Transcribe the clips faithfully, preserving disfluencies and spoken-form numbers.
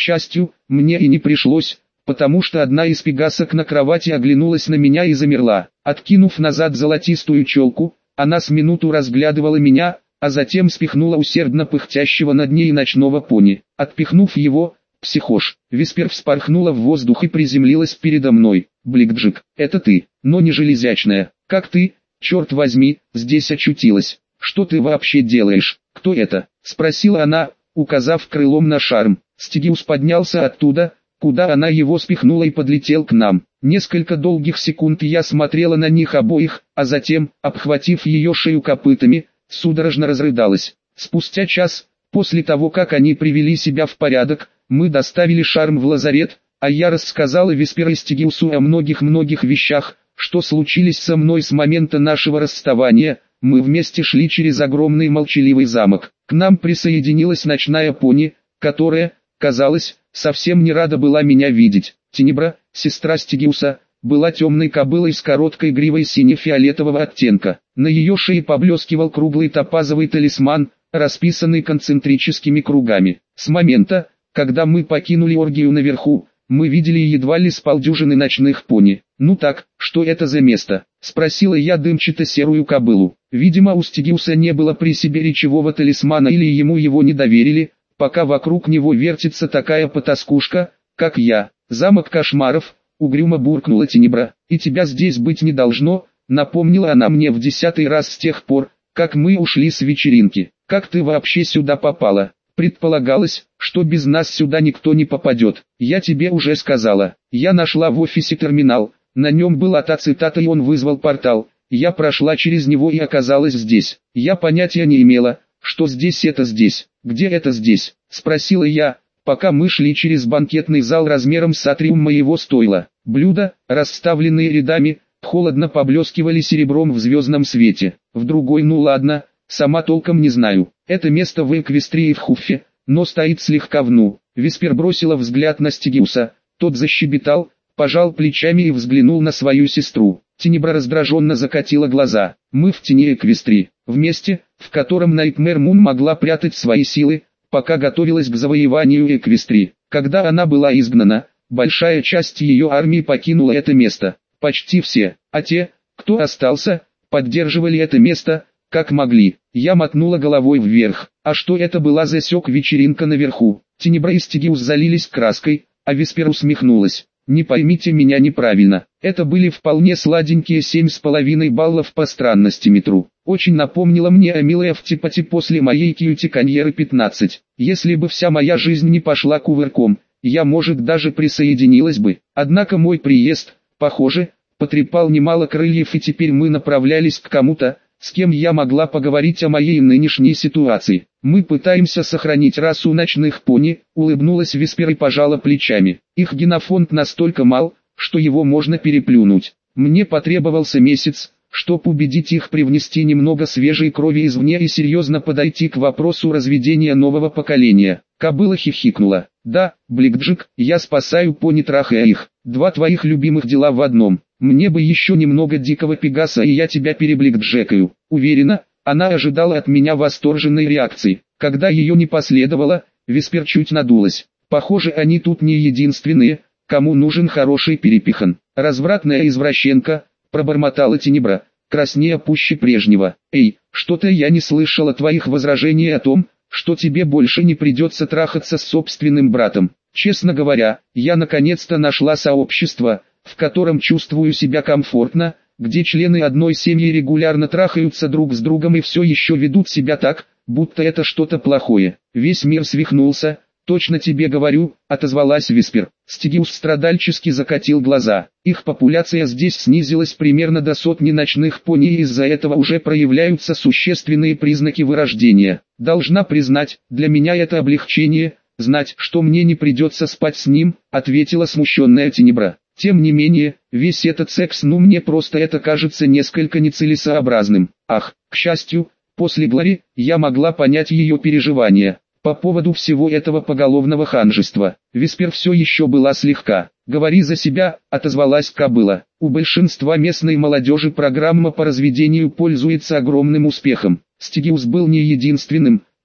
счастью, мне и не пришлось, потому что одна из пегасок на кровати оглянулась на меня и замерла. Откинув назад золотистую челку, она с минуту разглядывала меня, а затем спихнула усердно пыхтящего над ней ночного пони. Отпихнув его, психош, Виспер вспорхнула в воздух и приземлилась передо мной. Бликджик, это ты, но не железячная. Как ты, черт возьми, здесь очутилась? Что ты вообще делаешь? Кто это? Спросила она, указав крылом на шарм. Стигиус поднялся оттуда, куда она его спихнула, и подлетел к нам. Несколько долгих секунд я смотрела на них обоих, а затем, обхватив ее шею копытами, судорожно разрыдалась. Спустя час, после того как они привели себя в порядок, мы доставили шарм в лазарет, а я рассказала Виспер и Стигиусу о многих-многих вещах, что случились со мной с момента нашего расставания. Мы вместе шли через огромный молчаливый замок. К нам присоединилась ночная пони, которая, казалось, совсем не рада была меня видеть. Тенебра, сестра Стигиуса, была темной кобылой с короткой гривой сине-фиолетового оттенка. На ее шее поблескивал круглый топазовый талисман, расписанный концентрическими кругами. С момента, когда мы покинули оргию наверху, мы видели едва ли с полдюжины ночных пони. «Ну так, что это за место?» — спросила я дымчато-серую кобылу. Видимо, у Стигиуса не было при себе речевого талисмана, или ему его не доверили, пока вокруг него вертится такая потаскушка, как я. «Замок кошмаров», — угрюмо буркнула Тенебра. «И тебя здесь быть не должно», — напомнила она мне в десятый раз с тех пор, как мы ушли с вечеринки. «Как ты вообще сюда попала?» «Предполагалось, что без нас сюда никто не попадет. Я тебе уже сказала. Я нашла в офисе терминал, на нем была та цитата, и он вызвал портал. Я прошла через него и оказалась здесь. Я понятия не имела, что здесь это здесь. Где это здесь?» — спросила я, пока мы шли через банкетный зал размером с атриум моего стойла. Блюда, расставленные рядами, холодно поблескивали серебром в звездном свете. В другой, ну ладно, сама толком не знаю. Это место в Эквестрии в Хуффе, но стоит слегка вну. Виспер бросила взгляд на Стигиуса, тот защебетал, пожал плечами и взглянул на свою сестру. Тенебра раздраженно закатила глаза. «Мы в тени Эквестрии, в месте, в котором Найтмэр Мун могла прятать свои силы, пока готовилась к завоеванию Эквестрии. Когда она была изгнана, большая часть ее армии покинула это место. Почти все, а те, кто остался, поддерживали это место, как могли». Я мотнула головой вверх. «А что это была за сёк-вечеринка наверху?» Тенебра и Стигиус залились краской, а Виспер усмехнулась. «Не поймите меня неправильно, это были вполне сладенькие семь с половиной баллов по странности метру. Очень напомнило мне о милой Автипати после моей кьюти-каньеры пятнадцать. Если бы вся моя жизнь не пошла кувырком, я, может, даже присоединилась бы. Однако мой приезд, похоже, потрепал немало крыльев, и теперь мы направлялись к кому-то, с кем я могла поговорить о моей нынешней ситуации. Мы пытаемся сохранить расу ночных пони», — улыбнулась Виспер и пожала плечами. «Их генофонд настолько мал, что его можно переплюнуть. Мне потребовался месяц, чтобы убедить их привнести немного свежей крови извне и серьезно подойти к вопросу разведения нового поколения». Кобыла хихикнула. «Да, Бликджик, я спасаю пони, трахая их. Два твоих любимых дела в одном. Мне бы еще немного дикого пегаса, и я тебя перебликджекаю». Уверена, она ожидала от меня восторженной реакции. Когда ее не последовало, Виспер чуть надулась. «Похоже, они тут не единственные, кому нужен хороший перепихан. Развратная извращенка», — пробормотала Тенебра, краснея пуще прежнего. «Эй, что-то я не слышала твоих возражений о том, что тебе больше не придется трахаться с собственным братом. Честно говоря, я наконец-то нашла сообщество, в котором чувствую себя комфортно, где члены одной семьи регулярно трахаются друг с другом и все еще ведут себя так, будто это что-то плохое. Весь мир свихнулся, точно тебе говорю», — отозвалась Виспер. Стигиус страдальчески закатил глаза. «Их популяция здесь снизилась примерно до сотни ночных пони, и из-за этого уже проявляются существенные признаки вырождения. Должна признать, для меня это облегчение, знать, что мне не придется спать с ним», — ответила смущенная Тенебра. «Тем не менее, весь этот секс, ну мне просто это кажется несколько нецелесообразным». Ах, к счастью, после Глори, я могла понять ее переживания по поводу всего этого поголовного ханжества. Виспер все еще была слегка. «Говори за себя», — отозвалась кобыла. «У большинства местной молодежи программа по разведению пользуется огромным успехом. Стигиус был не единственным,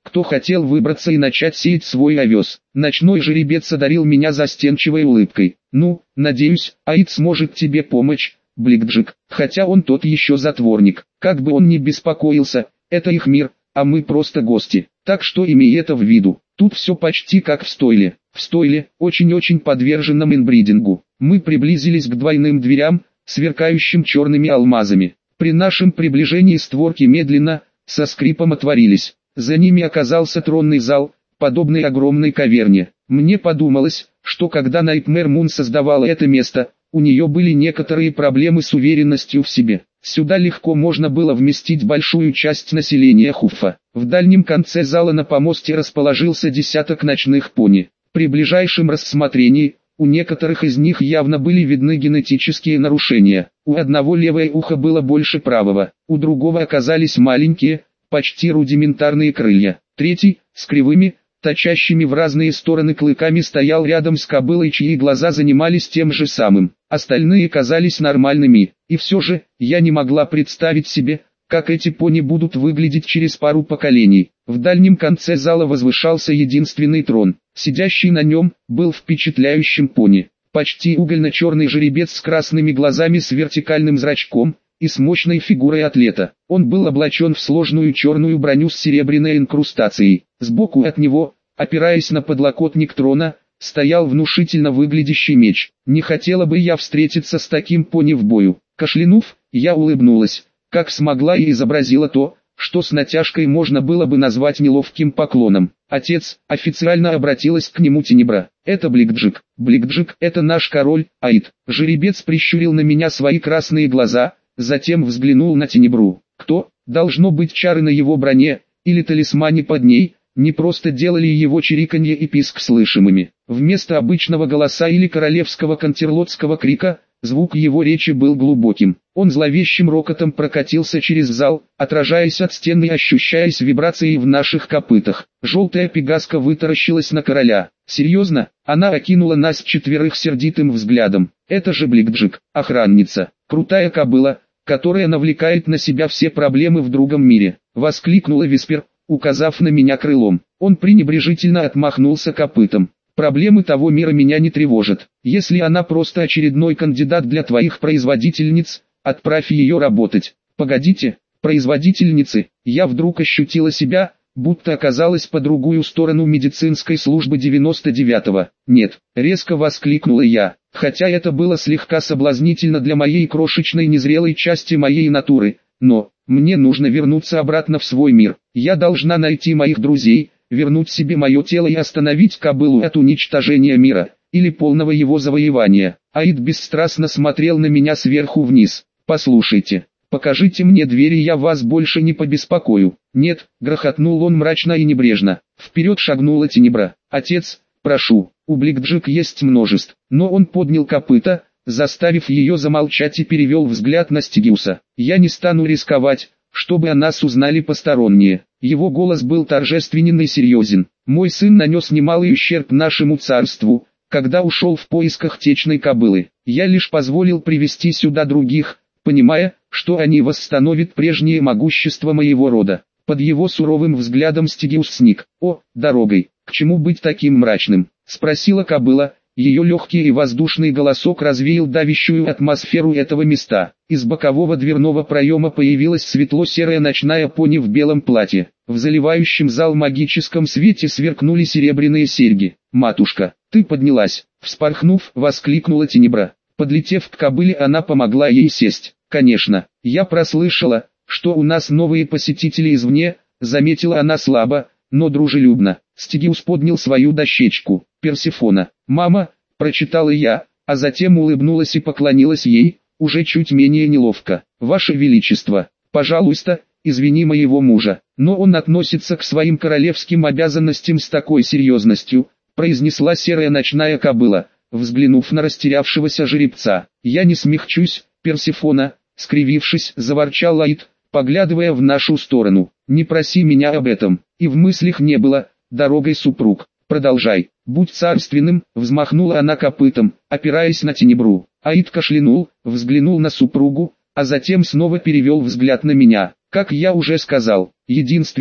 кто хотел выбраться и начать сеять свой овес. Ночной жеребец одарил меня застенчивой улыбкой. «Ну, надеюсь, Аид сможет тебе помочь, Бликджик, хотя он тот еще затворник. Как бы он ни беспокоился, это их мир, а мы просто гости. Так что имей это в виду. Тут все почти как в стойле. В стойле, очень-очень подверженном инбридингу. Мы приблизились к двойным дверям, сверкающим черными алмазами. При нашем приближении створки медленно, со скрипом отворились. За ними оказался тронный зал, подобный огромной каверне. Мне подумалось, что когда Найтмэр Мун создавала это место, у нее были некоторые проблемы с уверенностью в себе. Сюда легко можно было вместить большую часть населения Хуффа. В дальнем конце зала на помосте расположился десяток ночных пони. При ближайшем рассмотрении, у некоторых из них явно были видны генетические нарушения. У одного левое ухо было больше правого, у другого оказались маленькие, почти рудиментарные крылья. Третий, с кривыми, торчащими в разные стороны клыками, стоял рядом с кобылой, чьи глаза занимались тем же самым. Остальные казались нормальными, и все же, я не могла представить себе, как эти пони будут выглядеть через пару поколений. В дальнем конце зала возвышался единственный трон. Сидящий на нем, был впечатляющим пони. Почти угольно-черный жеребец с красными глазами, с вертикальным зрачком и с мощной фигурой атлета. Он был облачен в сложную черную броню с серебряной инкрустацией. Сбоку от него, опираясь на подлокотник трона, стоял внушительно выглядящий меч. Не хотела бы я встретиться с таким пони в бою. Кашлянув, я улыбнулась, как смогла, и изобразила то, что с натяжкой можно было бы назвать неловким поклоном. «Отец», официально обратилась к нему Тенебра. «Это Бликджик. Бликджик, это наш король, Аид». Жеребец прищурил на меня свои красные глаза, затем взглянул на Тенебру. Кто, должно быть, чары на его броне, или талисмане под ней, не просто делали его чириканье и писк слышимыми. Вместо обычного голоса или королевского контерлотского крика, звук его речи был глубоким. Он зловещим рокотом прокатился через зал, отражаясь от стены и ощущаясь вибрацией в наших копытах. Желтая пегаска вытаращилась на короля. «Серьезно?» Она окинула нас четверых сердитым взглядом. «Это же Бликджик, охранница, крутая кобыла, которая навлекает на себя все проблемы в другом мире», — воскликнула Виспер, указав на меня крылом. Он пренебрежительно отмахнулся копытом. «Проблемы того мира меня не тревожат. Если она просто очередной кандидат для твоих производительниц, отправь ее работать». «Погодите, производительницы!» Я вдруг ощутила себя, будто оказалась по другую сторону медицинской службы девяносто девятого. «Нет», — резко воскликнула я, хотя это было слегка соблазнительно для моей крошечной незрелой части моей натуры, но мне нужно вернуться обратно в свой мир. Я должна найти моих друзей, вернуть себе мое тело и остановить кобылу от уничтожения мира, или полного его завоевания. Аид бесстрастно смотрел на меня сверху вниз. «Послушайте, покажите мне двери, я вас больше не побеспокою». «Нет», — грохотнул он мрачно и небрежно. Вперед шагнула Тенебра. «Отец, прошу, у Бликджик есть множество». Но он поднял копыта, заставив ее замолчать, и перевел взгляд на Стигиуса. «Я не стану рисковать, чтобы о нас узнали посторонние». Его голос был торжественен и серьезен. «Мой сын нанес немалый ущерб нашему царству, когда ушел в поисках течной кобылы. Я лишь позволил привести сюда других, понимая, что они восстановят прежнее могущество моего рода». Под его суровым взглядом Стигиус сник. «О, дорогой, к чему быть таким мрачным?» — спросила кобыла. Ее легкий и воздушный голосок развеял давящую атмосферу этого места. Из бокового дверного проема появилась светло-серая ночная пони в белом платье. В заливающем зал магическом свете сверкнули серебряные серьги. «Матушка, ты поднялась!» — вспорхнув, воскликнула Тенебра. Подлетев к кобыле, она помогла ей сесть. «Конечно, я прослышала, что у нас новые посетители извне», — заметила она слабо, но дружелюбно. Стигиус поднял свою дощечку. «Персефона». «Мама», — прочитала я, а затем улыбнулась и поклонилась ей, уже чуть менее неловко. «Ваше Величество, пожалуйста, извини моего мужа, но он относится к своим королевским обязанностям с такой серьезностью», — произнесла серая ночная кобыла, взглянув на растерявшегося жеребца. «Я не смягчусь, Персефона», — скривившись, заворчал Аид, поглядывая в нашу сторону. «Не проси меня об этом, и в мыслях не было, дорогой супруг. Продолжай, будь царственным», — взмахнула она копытом, опираясь на Тенебру. Аид кашлянул, взглянул на супругу, а затем снова перевел взгляд на меня. «Как я уже сказал, единственное,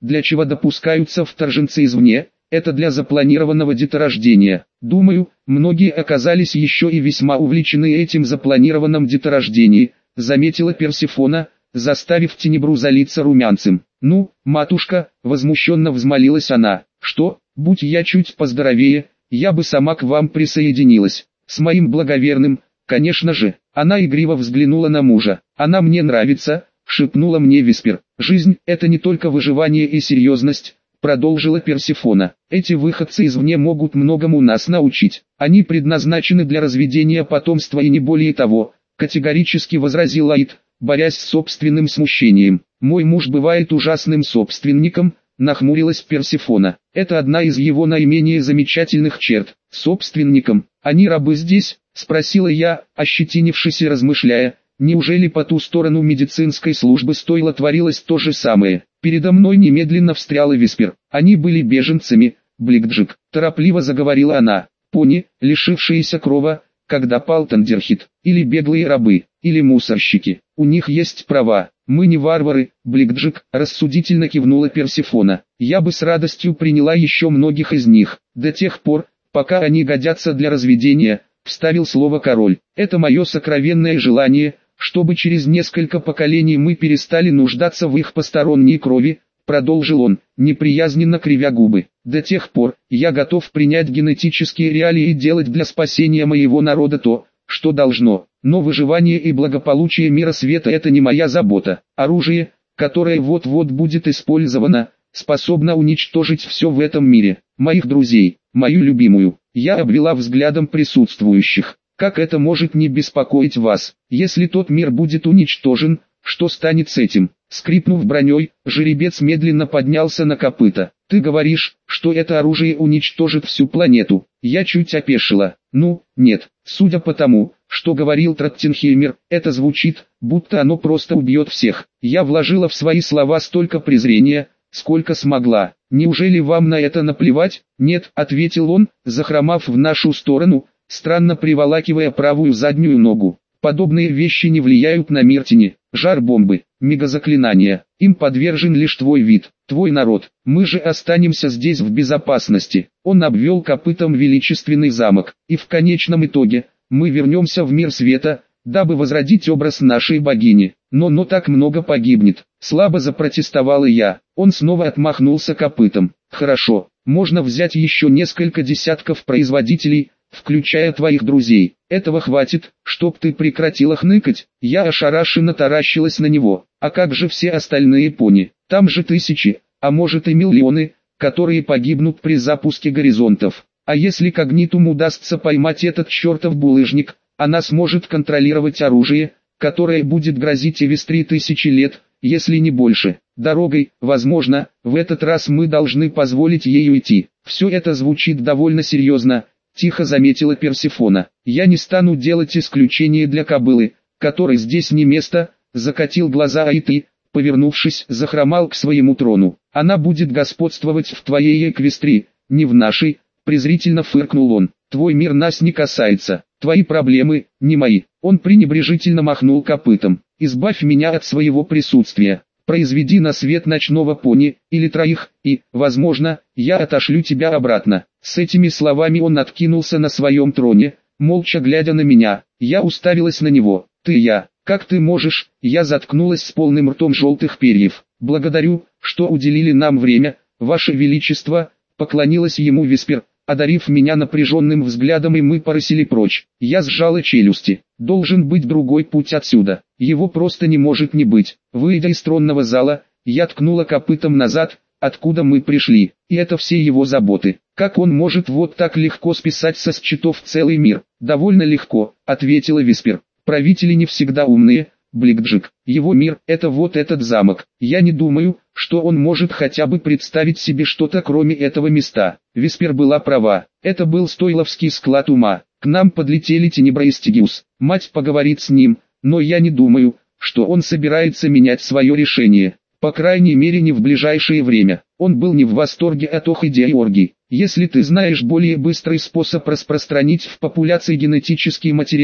для чего допускаются вторженцы извне, это для запланированного деторождения. Думаю, многие оказались еще и весьма увлечены этим запланированным деторождением, заметила Персефона, заставив Тенебру залиться румянцем. «Ну, матушка», — возмущенно взмолилась она, — «что, будь я чуть поздоровее, я бы сама к вам присоединилась, с моим благоверным, конечно же». Она игриво взглянула на мужа. «Она мне нравится», — шепнула мне Виспер. «Жизнь — это не только выживание и серьезность», — продолжила Персефона. «Эти выходцы извне могут многому нас научить. Они предназначены для разведения потомства и не более того», — категорически возразил Аид, борясь с собственным смущением. «Мой муж бывает ужасным собственником», — нахмурилась Персефона. «Это одна из его наименее замечательных черт. Собственником. Они рабы здесь?» — спросила я, ощетинившись и размышляя. Неужели по ту сторону медицинской службы стойла творилось то же самое? Передо мной немедленно встряла Виспер. «Они были беженцами, Бликджик», — торопливо заговорила она. «Пони, лишившиеся крова, когда пал Тандерхит, или беглые рабы, или мусорщики. У них есть права. Мы не варвары, Бликджик», — рассудительно кивнула Персефона. «Я бы с радостью приняла еще многих из них, до тех пор, пока они годятся для разведения», — вставил слово король. «Это мое сокровенное желание, чтобы через несколько поколений мы перестали нуждаться в их посторонней крови», — продолжил он, неприязненно кривя губы. «До тех пор, я готов принять генетические реалии и делать для спасения моего народа то, что должно. Но выживание и благополучие мира света — это не моя забота. Оружие, которое вот-вот будет использовано, способно уничтожить все в этом мире. Моих друзей, мою любимую». Я обвела взглядом присутствующих. «Как это может не беспокоить вас? Если тот мир будет уничтожен, что станет с этим?» Скрипнув броней, жеребец медленно поднялся на копыта. «Ты говоришь, что это оружие уничтожит всю планету?» Я чуть опешила. «Ну, нет. Судя по тому, что говорил Траттенхеймер, это звучит, будто оно просто убьет всех». Я вложила в свои слова столько презрения, сколько смогла. «Неужели вам на это наплевать?» «Нет», — ответил он, захромав в нашу сторону, странно приволакивая правую заднюю ногу. «Подобные вещи не влияют на мир тени. Жар бомбы, мегазаклинания, им подвержен лишь твой вид, твой народ. Мы же останемся здесь в безопасности». Он обвел копытом величественный замок, и в конечном итоге, мы вернемся в мир света, дабы возродить образ нашей богини. Но, но так много погибнет. Слабо запротестовала я. Он снова отмахнулся копытом. «Хорошо, можно взять еще несколько десятков производителей, включая твоих друзей. Этого хватит, чтоб ты прекратила хныкать». Я ошарашенно таращилась на него. «А как же все остальные пони? Там же тысячи, а может и миллионы, которые погибнут при запуске горизонтов. А если Когнитум удастся поймать этот чертов булыжник, она сможет контролировать оружие, которое будет грозить Эвестри тысячи лет, если не больше. Дорогой, возможно, в этот раз мы должны позволить ей уйти». «Все это звучит довольно серьезно», — тихо заметила Персефона. «Я не стану делать исключение для кобылы, которой здесь не место», — закатил глаза Аид и, повернувшись, захромал к своему трону. «Она будет господствовать в твоей Эквестрии, не в нашей», — презрительно фыркнул он. «Твой мир нас не касается, твои проблемы, не мои». Он пренебрежительно махнул копытом. «Избавь меня от своего присутствия. Произведи на свет ночного пони, или троих, и, возможно, я отошлю тебя обратно». С этими словами он откинулся на своем троне, молча глядя на меня. Я уставилась на него. «Ты я, как ты можешь?» Я заткнулась с полным ртом желтых перьев. «Благодарю, что уделили нам время, Ваше Величество», — поклонилась ему Виспер, одарив меня напряженным взглядом, и мы порысили прочь. Я сжала челюсти. Должен быть другой путь отсюда. Его просто не может не быть. Выйдя из тронного зала, я ткнула копытом назад, откуда мы пришли. И это все его заботы. Как он может вот так легко списать со счетов целый мир? «Довольно легко», — ответила Виспер. «Правители не всегда умные, Бликджик. Его мир — это вот этот замок. Я не думаю, что он может хотя бы представить себе что-то кроме этого места». Виспер была права. Это был стойловский склад ума. К нам подлетели Тенебра и Стигиус. Мать поговорит с ним, но я не думаю, что он собирается менять свое решение. По крайней мере не в ближайшее время. Он был не в восторге от ох идеи оргий. «Если ты знаешь более быстрый способ распространить в популяции генетический материал,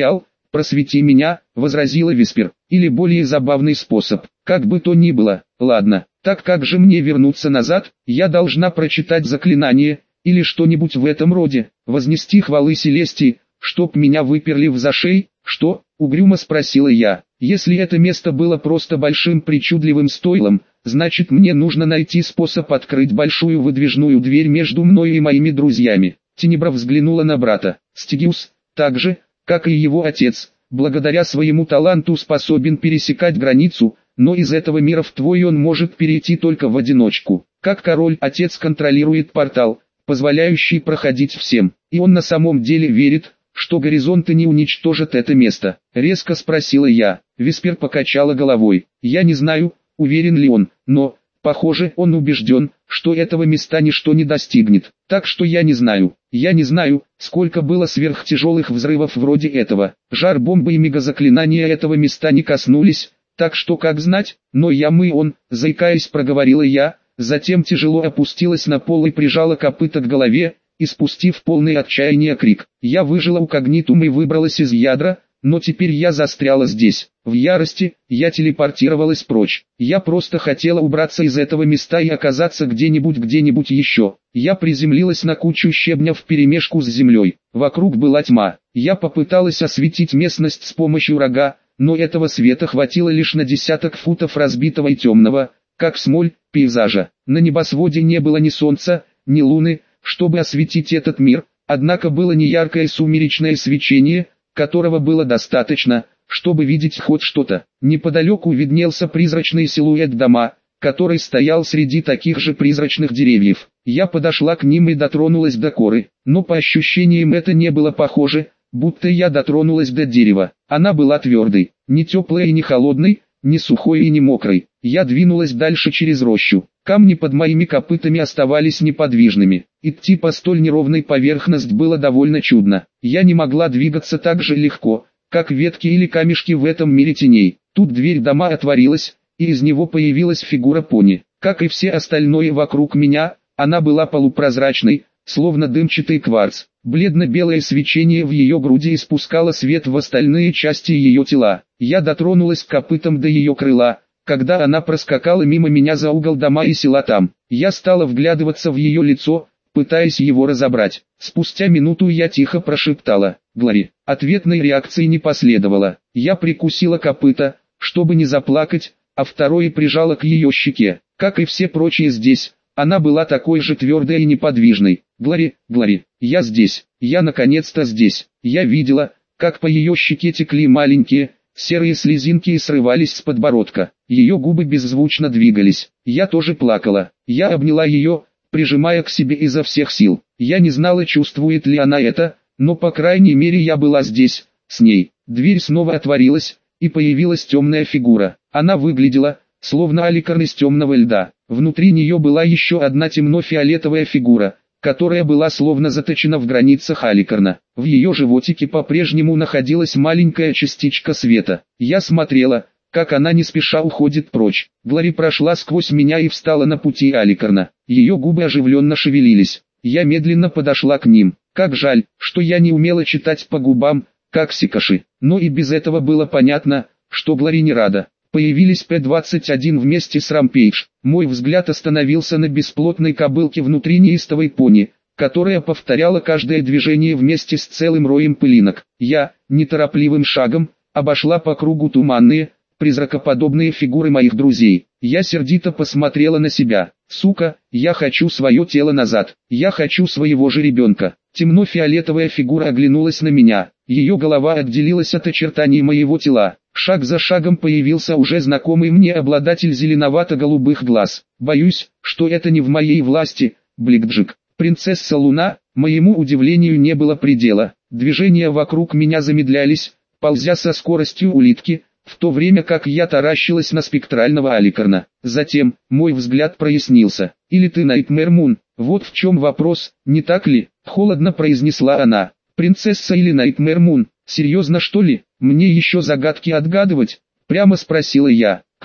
«Просвети меня», — возразила Виспер, — «или более забавный способ, как бы то ни было, ладно, так как же мне вернуться назад, я должна прочитать заклинание, или что-нибудь в этом роде, вознести хвалы Селестии, чтоб меня выперли в зашей, что?» — угрюмо спросила я. «Если это место было просто большим причудливым стойлом, значит мне нужно найти способ открыть большую выдвижную дверь между мною и моими друзьями». Тенебра взглянула на брата. «Стигиус, так же, как и его отец, благодаря своему таланту способен пересекать границу, но из этого мира в твой он может перейти только в одиночку. Как король, отец контролирует портал, позволяющий проходить всем, и он на самом деле верит, что горизонты не уничтожат это место?» Резко спросила я. Виспер покачала головой. «Я не знаю, уверен ли он, но, похоже, он убежден, что этого места ничто не достигнет. Так что я не знаю. Я не знаю, сколько было сверхтяжелых взрывов вроде этого. Жар бомбы и мегазаклинания этого места не коснулись, так что как знать, но я мы он, заикаясь проговорила я, затем тяжело опустилась на пол и прижала копыта к голове, испустив полный отчаяния крик. Я выжила у когнитум и выбралась из ядра, но теперь я застряла здесь. В ярости, я телепортировалась прочь. Я просто хотела убраться из этого места и оказаться где-нибудь где-нибудь еще. Я приземлилась на кучу щебня вперемешку с землей. Вокруг была тьма. Я попыталась осветить местность с помощью рога, но этого света хватило лишь на десяток футов разбитого и темного, как смоль, пейзажа. На небосводе не было ни солнца, ни луны, чтобы осветить этот мир, однако было неяркое сумеречное свечение, которого было достаточно, чтобы видеть хоть что-то. Неподалеку виднелся призрачный силуэт дома, который стоял среди таких же призрачных деревьев. Я подошла к ним и дотронулась до коры, но по ощущениям это не было похоже, будто я дотронулась до дерева. Она была твердой, не теплой и не холодной, не сухой и не мокрой. Я двинулась дальше через рощу. Камни под моими копытами оставались неподвижными. Идти по столь неровной поверхности было довольно чудно. Я не могла двигаться так же легко, как ветки или камешки в этом мире теней. Тут дверь дома отворилась, и из него появилась фигура пони. Как и все остальное вокруг меня, она была полупрозрачной, словно дымчатый кварц. Бледно-белое свечение в ее груди испускало свет в остальные части ее тела. Я дотронулась копытом до ее крыла, когда она проскакала мимо меня за угол дома и села там. Я стала вглядываться в ее лицо, пытаясь его разобрать. Спустя минуту я тихо прошептала «Глори». Ответной реакции не последовало. Я прикусила копыто, чтобы не заплакать, а второе прижала к ее щеке. Как и все прочие здесь, она была такой же твердой и неподвижной. «Глори, Глори, я здесь, я наконец-то здесь». Я видела, как по ее щеке текли маленькие, серые слезинки и срывались с подбородка. Ее губы беззвучно двигались. Я тоже плакала. Я обняла ее, прижимая к себе изо всех сил. Я не знала, чувствует ли она это, но по крайней мере я была здесь, с ней. Дверь снова отворилась, и появилась темная фигура. Она выглядела, словно аликарн из темного льда. Внутри нее была еще одна темно-фиолетовая фигура, которая была словно заточена в границах аликарна. В ее животике по-прежнему находилась маленькая частичка света. Я смотрела, как она не спеша уходит прочь. Глори прошла сквозь меня и встала на пути аликарна. Ее губы оживленно шевелились. Я медленно подошла к ним. Как жаль, что я не умела читать по губам, как Сикаши. Но и без этого было понятно, что Глори не рада. Появились П двадцать один вместе с Рампейдж. Мой взгляд остановился на бесплотной кобылке внутри неистовой пони, которая повторяла каждое движение вместе с целым роем пылинок. Я, неторопливым шагом, обошла по кругу туманные, призракоподобные фигуры моих друзей. Я сердито посмотрела на себя. Сука, я хочу свое тело назад. Я хочу своего же ребенка. Темно-фиолетовая фигура оглянулась на меня. Ее голова отделилась от очертаний моего тела. Шаг за шагом появился уже знакомый мне обладатель зеленовато-голубых глаз. Боюсь, что это не в моей власти, Бликджик. Принцесса Луна, моему удивлению не было предела. Движения вокруг меня замедлялись, ползя со скоростью улитки, в то время как я таращилась на спектрального аликарна. Затем, мой взгляд прояснился. «Или ты Найтмэр Мун? Вот в чем вопрос, не так ли?» — холодно произнесла она. «Принцесса или Найтмэр Мун? Серьезно что ли? Мне еще загадки отгадывать?» — прямо спросила я.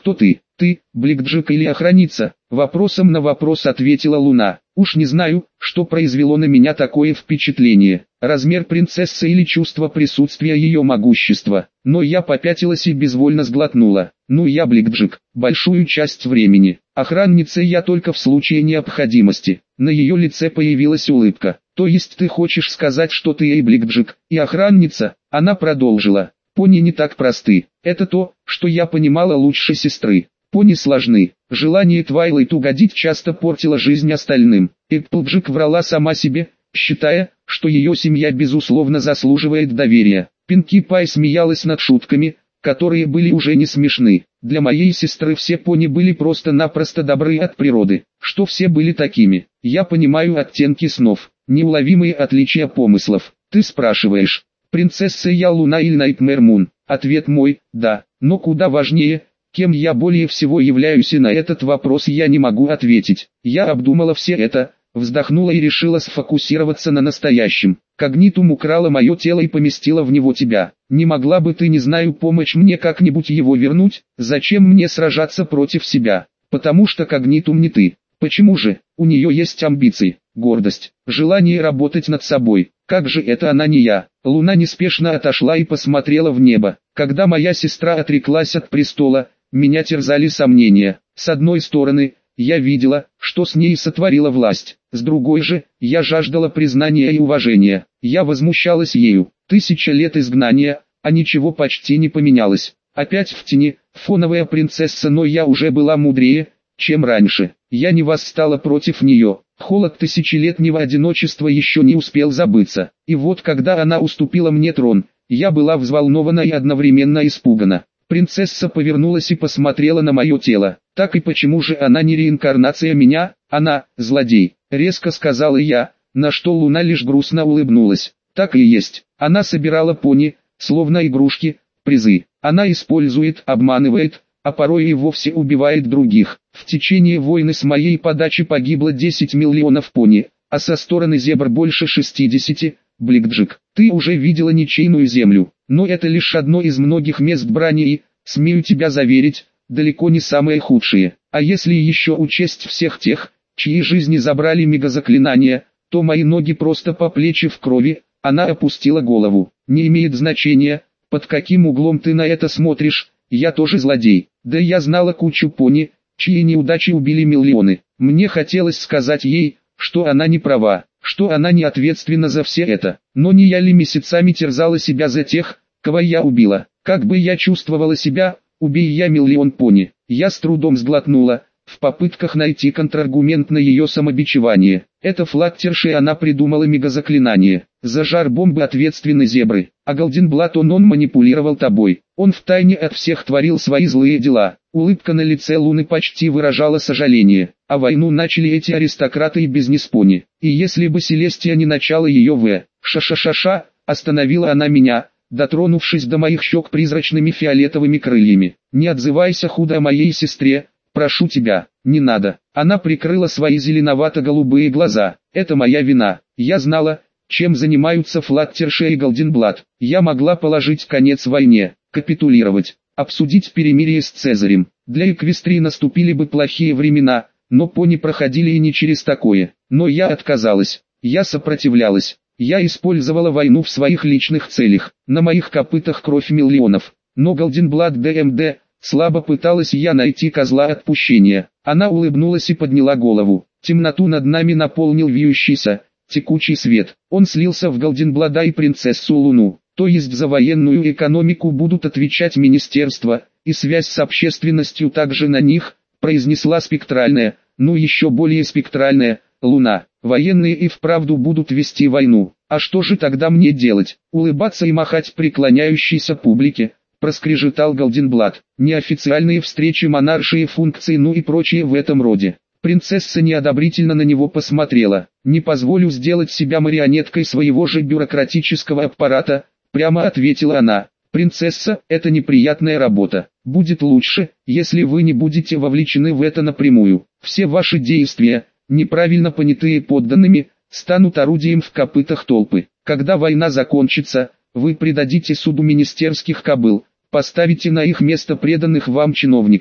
Кто ты? Ты, Блэкджек или охранница? Вопросом на вопрос ответила Луна. Уж не знаю, что произвело на меня такое впечатление. Размер принцессы или чувство присутствия ее могущества. Но я попятилась и безвольно сглотнула. Ну я Блэкджек, большую часть времени. Охранницей я только в случае необходимости. На ее лице появилась улыбка. То есть ты хочешь сказать, что ты и Блэкджек, и охранница? Она продолжила. Пони не так просты. Это то, что я понимала лучше сестры. Пони сложны. Желание Твайлайт угодить часто портило жизнь остальным. Эпплджек врала сама себе, считая, что ее семья безусловно заслуживает доверия. Пинки Пай смеялась над шутками, которые были уже не смешны. Для моей сестры все пони были просто-напросто добры от природы. Что все были такими? Я понимаю оттенки снов, неуловимые отличия помыслов. Ты спрашиваешь, принцесса я Луна или Найтмэр Мун? Ответ мой – да, но куда важнее, кем я более всего являюсь, и на этот вопрос я не могу ответить. Я обдумала все это, вздохнула и решила сфокусироваться на настоящем. Когнитум украла мое тело и поместила в него тебя. Не могла бы ты, не знаю, помочь мне как-нибудь его вернуть? Зачем мне сражаться против себя? Потому что Когнитум не ты. Почему же? У нее есть амбиции, гордость, желание работать над собой. Как же это она не я? Луна неспешно отошла и посмотрела в небо. Когда моя сестра отреклась от престола, меня терзали сомнения. С одной стороны, я видела, что с ней сотворила власть. С другой же, я жаждала признания и уважения. Я возмущалась ею. Тысяча лет изгнания, а ничего почти не поменялось. Опять в тени, фоновая принцесса, но я уже была мудрее, чем раньше. Я не восстала против нее. Холод тысячелетнего одиночества еще не успел забыться. И вот когда она уступила мне трон, я была взволнована и одновременно испугана. Принцесса повернулась и посмотрела на мое тело. Так и почему же она не реинкарнация меня? Она, злодей, резко сказала я, на что Луна лишь грустно улыбнулась. Так и есть. Она собирала пони, словно игрушки, призы. Она использует, обманывает, а порой и вовсе убивает других. В течение войны с моей подачи погибло десять миллионов пони, а со стороны зебр больше шестидесяти. Блэкджек, ты уже видела ничейную землю, но это лишь одно из многих мест брани и, смею тебя заверить, далеко не самые худшие. А если еще учесть всех тех, чьи жизни забрали мегазаклинания, то мои ноги просто по плечи в крови. Она опустила голову. Не имеет значения, под каким углом ты на это смотришь, я тоже злодей. Да я знала кучу пони, чьи неудачи убили миллионы. Мне хотелось сказать ей, что она не права, что она не ответственна за все это. Но не я ли месяцами терзала себя за тех, кого я убила? Как бы я чувствовала себя, убей я миллион пони. Я с трудом сглотнула, в попытках найти контраргумент на ее самобичевание. Это Флаттерши, и она придумала мегазаклинание. За жар бомбы ответственны зебры, а Голденблат он, он манипулировал тобой. Он втайне от всех творил свои злые дела. Улыбка на лице Луны почти выражала сожаление. А войну начали эти аристократы и бизнес-пони. И если бы Селестия не начала ее в ша-ша-ша-ша, остановила она меня, дотронувшись до моих щек призрачными фиолетовыми крыльями. Не отзывайся худо о моей сестре, прошу тебя, не надо. Она прикрыла свои зеленовато-голубые глаза. Это моя вина. Я знала, чем занимаются Флаттерши и Голденблат. Я могла положить конец войне, капитулировать, обсудить перемирие с Цезарем. Для Эквестрии наступили бы плохие времена, но пони проходили и не через такое. Но я отказалась. Я сопротивлялась. Я использовала войну в своих личных целях. На моих копытах кровь миллионов. Но Голденблат ДМД, слабо пыталась я найти козла отпущения. Она улыбнулась и подняла голову. Темноту над нами наполнил вьющийся, текучий свет. Он слился в Голденблада и принцессу Луну. То есть за военную экономику будут отвечать министерства, и связь с общественностью также на них, произнесла спектральная, ну еще более спектральная, Луна. Военные и вправду будут вести войну. А что же тогда мне делать? Улыбаться и махать преклоняющейся публике? Проскрежетал Голденблат. Неофициальные встречи монаршие функции, ну и прочее в этом роде. Принцесса неодобрительно на него посмотрела. Не позволю сделать себя марионеткой своего же бюрократического аппарата, прямо ответила она. Принцесса, это неприятная работа. Будет лучше, если вы не будете вовлечены в это напрямую. Все ваши действия, неправильно понятые подданными, станут орудием в копытах толпы. Когда война закончится, вы предадите суду министерских кобыл, поставите на их место преданных вам чиновников.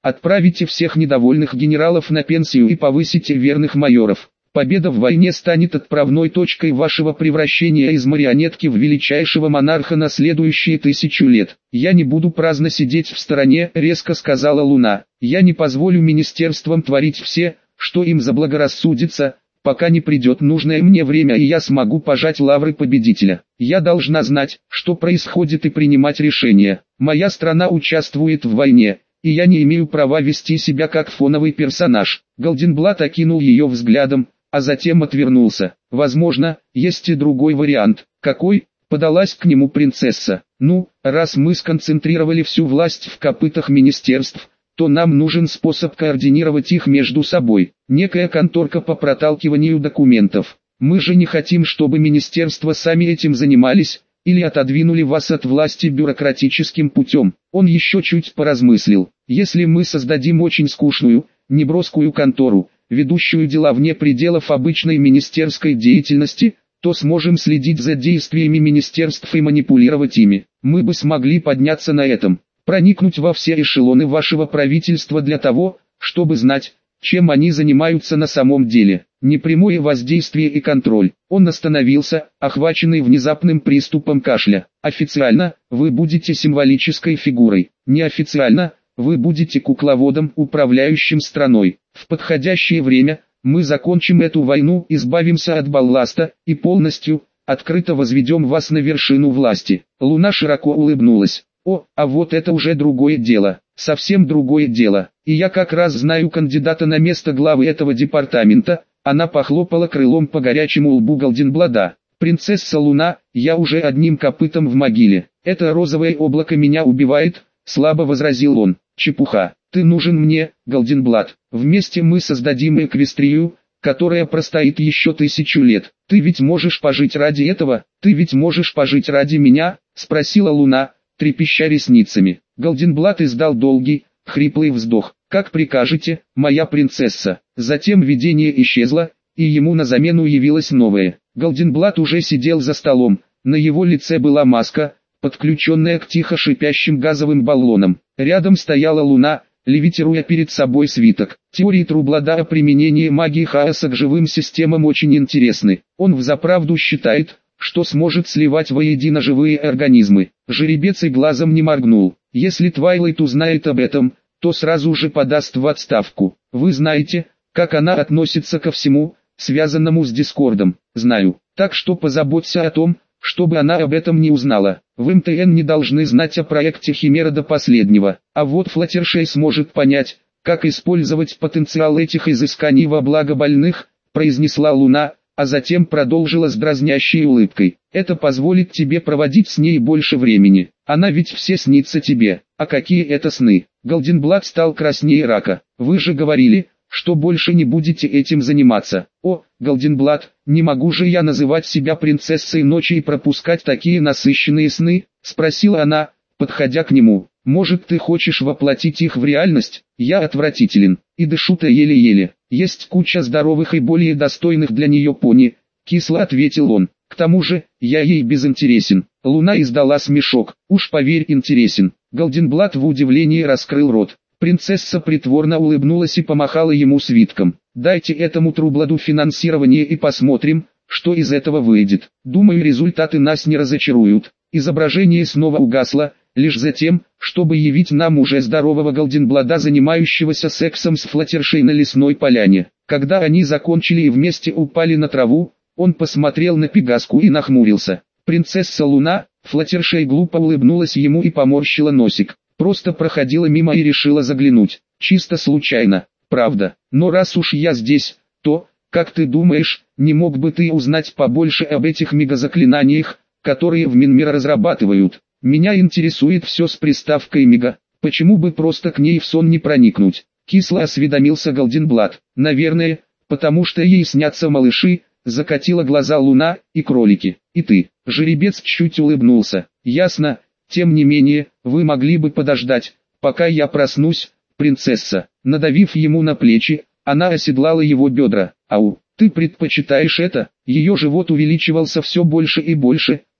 Отправите всех недовольных генералов на пенсию и повысите верных майоров. Победа в войне станет отправной точкой вашего превращения из марионетки в величайшего монарха на следующие тысячу лет. Я не буду праздно сидеть в стороне, резко сказала Луна. Я не позволю министерствам творить все, что им заблагорассудится, пока не придет нужное мне время и я смогу пожать лавры победителя. Я должна знать, что происходит и принимать решения. Моя страна участвует в войне, и я не имею права вести себя как фоновый персонаж. Голденблат окинул ее взглядом, а затем отвернулся. Возможно, есть и другой вариант. Какой? Подалась к нему принцесса. Ну, раз мы сконцентрировали всю власть в копытах министерств, то нам нужен способ координировать их между собой. Некая конторка по проталкиванию документов. Мы же не хотим, чтобы министерства сами этим занимались, или отодвинули вас от власти бюрократическим путем. Он еще чуть поразмыслил. Если мы создадим очень скучную, неброскую контору, ведущую дела вне пределов обычной министерской деятельности, то сможем следить за действиями министерств и манипулировать ими. Мы бы смогли подняться на этом, проникнуть во все эшелоны вашего правительства для того, чтобы знать, чем они занимаются на самом деле. Непрямое воздействие и контроль. Он остановился, охваченный внезапным приступом кашля. Официально, вы будете символической фигурой. Неофициально, вы будете кукловодом, управляющим страной. В подходящее время, мы закончим эту войну, избавимся от балласта, и полностью, открыто возведем вас на вершину власти. Луна широко улыбнулась. О, а вот это уже другое дело, совсем другое дело. И я как раз знаю кандидата на место главы этого департамента. Она похлопала крылом по горячему лбу Голденблада. Принцесса Луна, я уже одним копытом в могиле. Это розовое облако меня убивает, слабо возразил он. Чепуха. Ты нужен мне, Голденблад. Вместе мы создадим Эквестрию, которая простоит еще тысячу лет. Ты ведь можешь пожить ради этого? Ты ведь можешь пожить ради меня? Спросила Луна, трепеща ресницами. Голденблад издал долгий, хриплый вздох. Как прикажете, моя принцесса. Затем видение исчезло, и ему на замену явилось новое. Голденблад уже сидел за столом, на его лице была маска, подключенная к тихо шипящим газовым баллонам. Рядом стояла Луна, левитируя перед собой свиток. Теории Трублада о применении магии хаоса к живым системам очень интересны. Он взаправду считает, что сможет сливать воедино живые организмы. Жеребец и глазом не моргнул. Если Твайлайт узнает об этом, то сразу же подаст в отставку. Вы знаете, как она относится ко всему, связанному с Дискордом. Знаю. Так что позаботься о том, чтобы она об этом не узнала. В эм тэ эн не должны знать о проекте Химера до последнего. А вот Флаттершей сможет понять, как использовать потенциал этих изысканий во благо больных, произнесла Луна, а затем продолжила с дразнящей улыбкой. Это позволит тебе проводить с ней больше времени. Она ведь все снится тебе. А какие это сны? Голденблад стал краснее рака. Вы же говорили, что больше не будете этим заниматься. О, Голденблад, не могу же я называть себя принцессой ночи и пропускать такие насыщенные сны? Спросила она, подходя к нему. Может, ты хочешь воплотить их в реальность? Я отвратителен, и дышу-то еле-еле. Есть куча здоровых и более достойных для нее пони, кисло ответил он. К тому же, я ей безинтересен. Луна издала смешок. Уж поверь, интересен. Голденблад в удивлении раскрыл рот. Принцесса притворно улыбнулась и помахала ему свитком. Дайте этому Трубладу финансирование и посмотрим, что из этого выйдет. Думаю, результаты нас не разочаруют. Изображение снова угасло, лишь за тем, чтобы явить нам уже здорового Голденблада, занимающегося сексом с Флаттершей на лесной поляне. Когда они закончили и вместе упали на траву, он посмотрел на Пегаску и нахмурился. Принцесса Луна, Флаттершей глупо улыбнулась ему и поморщила носик. Просто проходила мимо и решила заглянуть. Чисто случайно, правда. Но раз уж я здесь, то, как ты думаешь, не мог бы ты узнать побольше об этих мегазаклинаниях, которые в Минмир разрабатывают? Меня интересует все с приставкой мега. Почему бы просто к ней в сон не проникнуть? Кисло осведомился Голденблад. Наверное, потому что ей снятся малыши, закатила глаза Луна, и кролики. И ты. Жеребец чуть улыбнулся. Ясно. Тем не менее, вы могли бы подождать, пока я проснусь, принцесса. Надавив ему на плечи, она оседлала его бедра. Ау, ты предпочитаешь это? Ее живот увеличивался все больше и больше,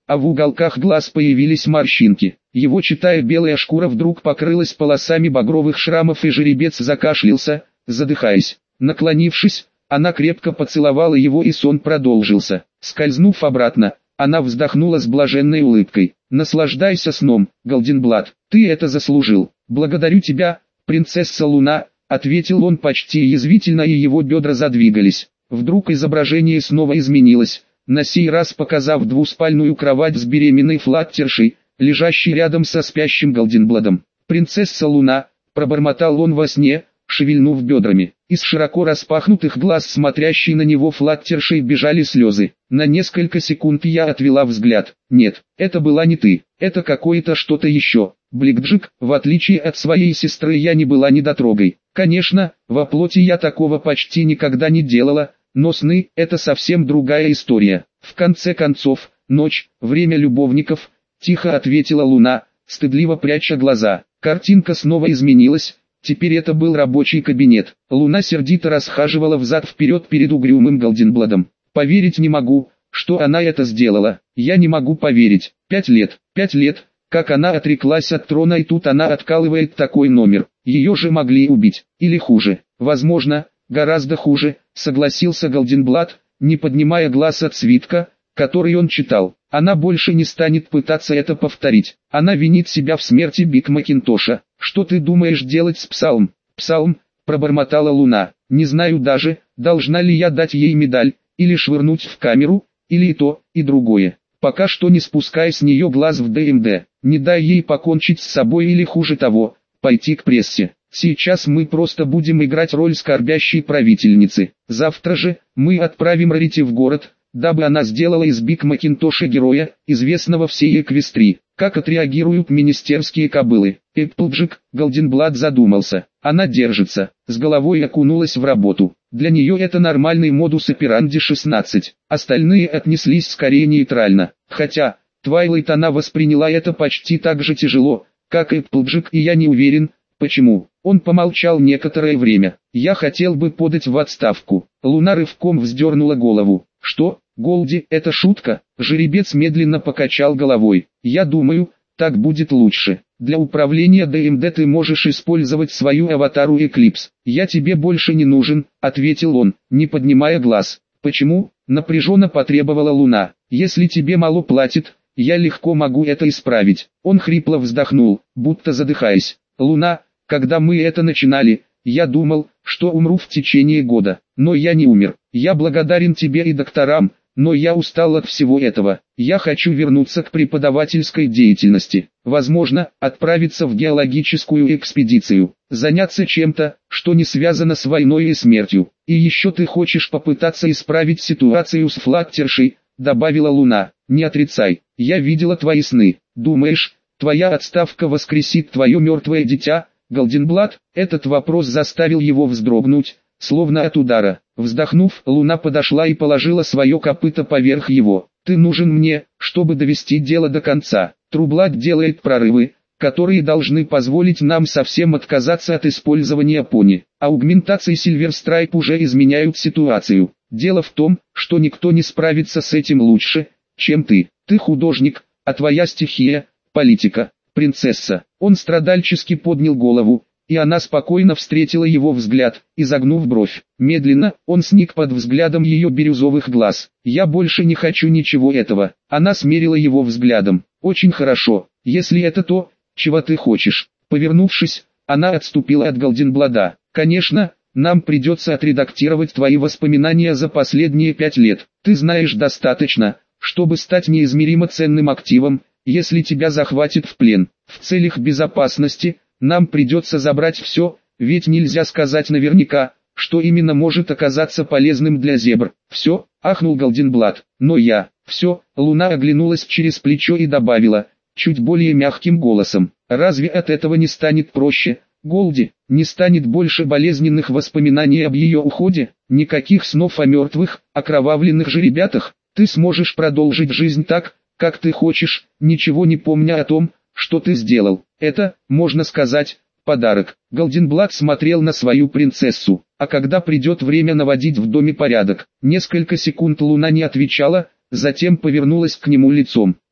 а в уголках глаз появились морщинки. Его читая белая шкура вдруг покрылась полосами багровых шрамов, и жеребец закашлялся, задыхаясь. Наклонившись, она крепко поцеловала его, и сон продолжился. Скользнув обратно, она вздохнула с блаженной улыбкой. «Наслаждайся сном, Голденблад, ты это заслужил. Благодарю тебя, принцесса Луна», — ответил он почти язвительно, и его бедра задвигались. Вдруг изображение снова изменилось, на сей раз показав двуспальную кровать с беременной Флаттершей, лежащей рядом со спящим Голденбладом. «Принцесса Луна», — пробормотал он во сне, шевельнув бедрами. Из широко распахнутых глаз смотрящей на него Флаттершей бежали слезы. На несколько секунд я отвела взгляд. Нет, это была не ты, это какое-то что-то еще. Бликджик, в отличие от своей сестры, я не была недотрогой. Конечно, во плоти я такого почти никогда не делала, но сны – это совсем другая история. В конце концов, ночь, время любовников, тихо ответила Луна, стыдливо пряча глаза. Картинка снова изменилась. Теперь это был рабочий кабинет. Луна сердито расхаживала взад-вперед перед угрюмым Голденбладом. Поверить не могу, что она это сделала. Я не могу поверить. Пять лет, пять лет, как она отреклась от трона, и тут она откалывает такой номер. Ее же могли убить. Или хуже. Возможно, гораздо хуже, согласился Голденблад, не поднимая глаз от свитка, который он читал. Она больше не станет пытаться это повторить. Она винит себя в смерти Биг Макинтоша. Что ты думаешь делать с Псалм? Псалм, пробормотала Луна. Не знаю даже, должна ли я дать ей медаль, или швырнуть в камеру, или и то, и другое. Пока что не спускай с нее глаз в ДМД. Не дай ей покончить с собой, или хуже того, пойти к прессе. Сейчас мы просто будем играть роль скорбящей правительницы. Завтра же, мы отправим Рарити в город, дабы она сделала из Биг Макинтоша героя, известного всей Эквестрии. Как отреагируют министерские кобылы? Эпплджек, Голденблад задумался. Она держится, с головой окунулась в работу. Для нее это нормальный модус операнди шестнадцать. Остальные отнеслись скорее нейтрально. Хотя, Твайлайт она восприняла это почти так же тяжело, как Эпплджек, и я не уверен, почему. Он помолчал некоторое время. Я хотел бы подать в отставку. Луна рывком вздернула голову. Что, Голди, это шутка? Жеребец медленно покачал головой. Я думаю, так будет лучше. Для управления ДМД ты можешь использовать свою аватару Эклипс. Я тебе больше не нужен, ответил он, не поднимая глаз. Почему? Напряженно потребовала Луна. Если тебе мало платит, я легко могу это исправить. Он хрипло вздохнул, будто задыхаясь. Луна, когда мы это начинали, я думал, что умру в течение года. Но я не умер. Я благодарен тебе и докторам, но я устал от всего этого. Я хочу вернуться к преподавательской деятельности. Возможно, отправиться в геологическую экспедицию. Заняться чем-то, что не связано с войной и смертью. И еще ты хочешь попытаться исправить ситуацию с Флаттершей, добавила Луна. Не отрицай, я видела твои сны. Думаешь, твоя отставка воскресит твое мертвое дитя? Голденблад, этот вопрос заставил его вздрогнуть, словно от удара. Вздохнув, Луна подошла и положила свое копыто поверх его. «Ты нужен мне, чтобы довести дело до конца. Трублат делает прорывы, которые должны позволить нам совсем отказаться от использования пони. Аугментации Сильверстрайп уже изменяют ситуацию. Дело в том, что никто не справится с этим лучше, чем ты. Ты художник, а твоя стихия – политика. Принцесса». Он страдальчески поднял голову, и она спокойно встретила его взгляд, изогнув бровь. Медленно, он сник под взглядом ее бирюзовых глаз. «Я больше не хочу ничего этого». Она смерила его взглядом. «Очень хорошо, если это то, чего ты хочешь». Повернувшись, она отступила от Голденблада. «Конечно, нам придется отредактировать твои воспоминания за последние пять лет. Ты знаешь достаточно, чтобы стать неизмеримо ценным активом, если тебя захватит в плен. В целях безопасности нам придется забрать все, ведь нельзя сказать наверняка, что именно может оказаться полезным для зебр. Все, ахнул Голденблад. Но я, все, Луна оглянулась через плечо и добавила, чуть более мягким голосом. Разве от этого не станет проще, Голди? Не станет больше болезненных воспоминаний об ее уходе? Никаких снов о мертвых, окровавленных жеребятах? Ты сможешь продолжить жизнь так, как ты хочешь, ничего не помня о том, что ты сделал. Это, можно сказать, подарок. Голденблад смотрел на свою принцессу. А когда придет время наводить в доме порядок? Несколько секунд Луна не отвечала, затем повернулась к нему лицом.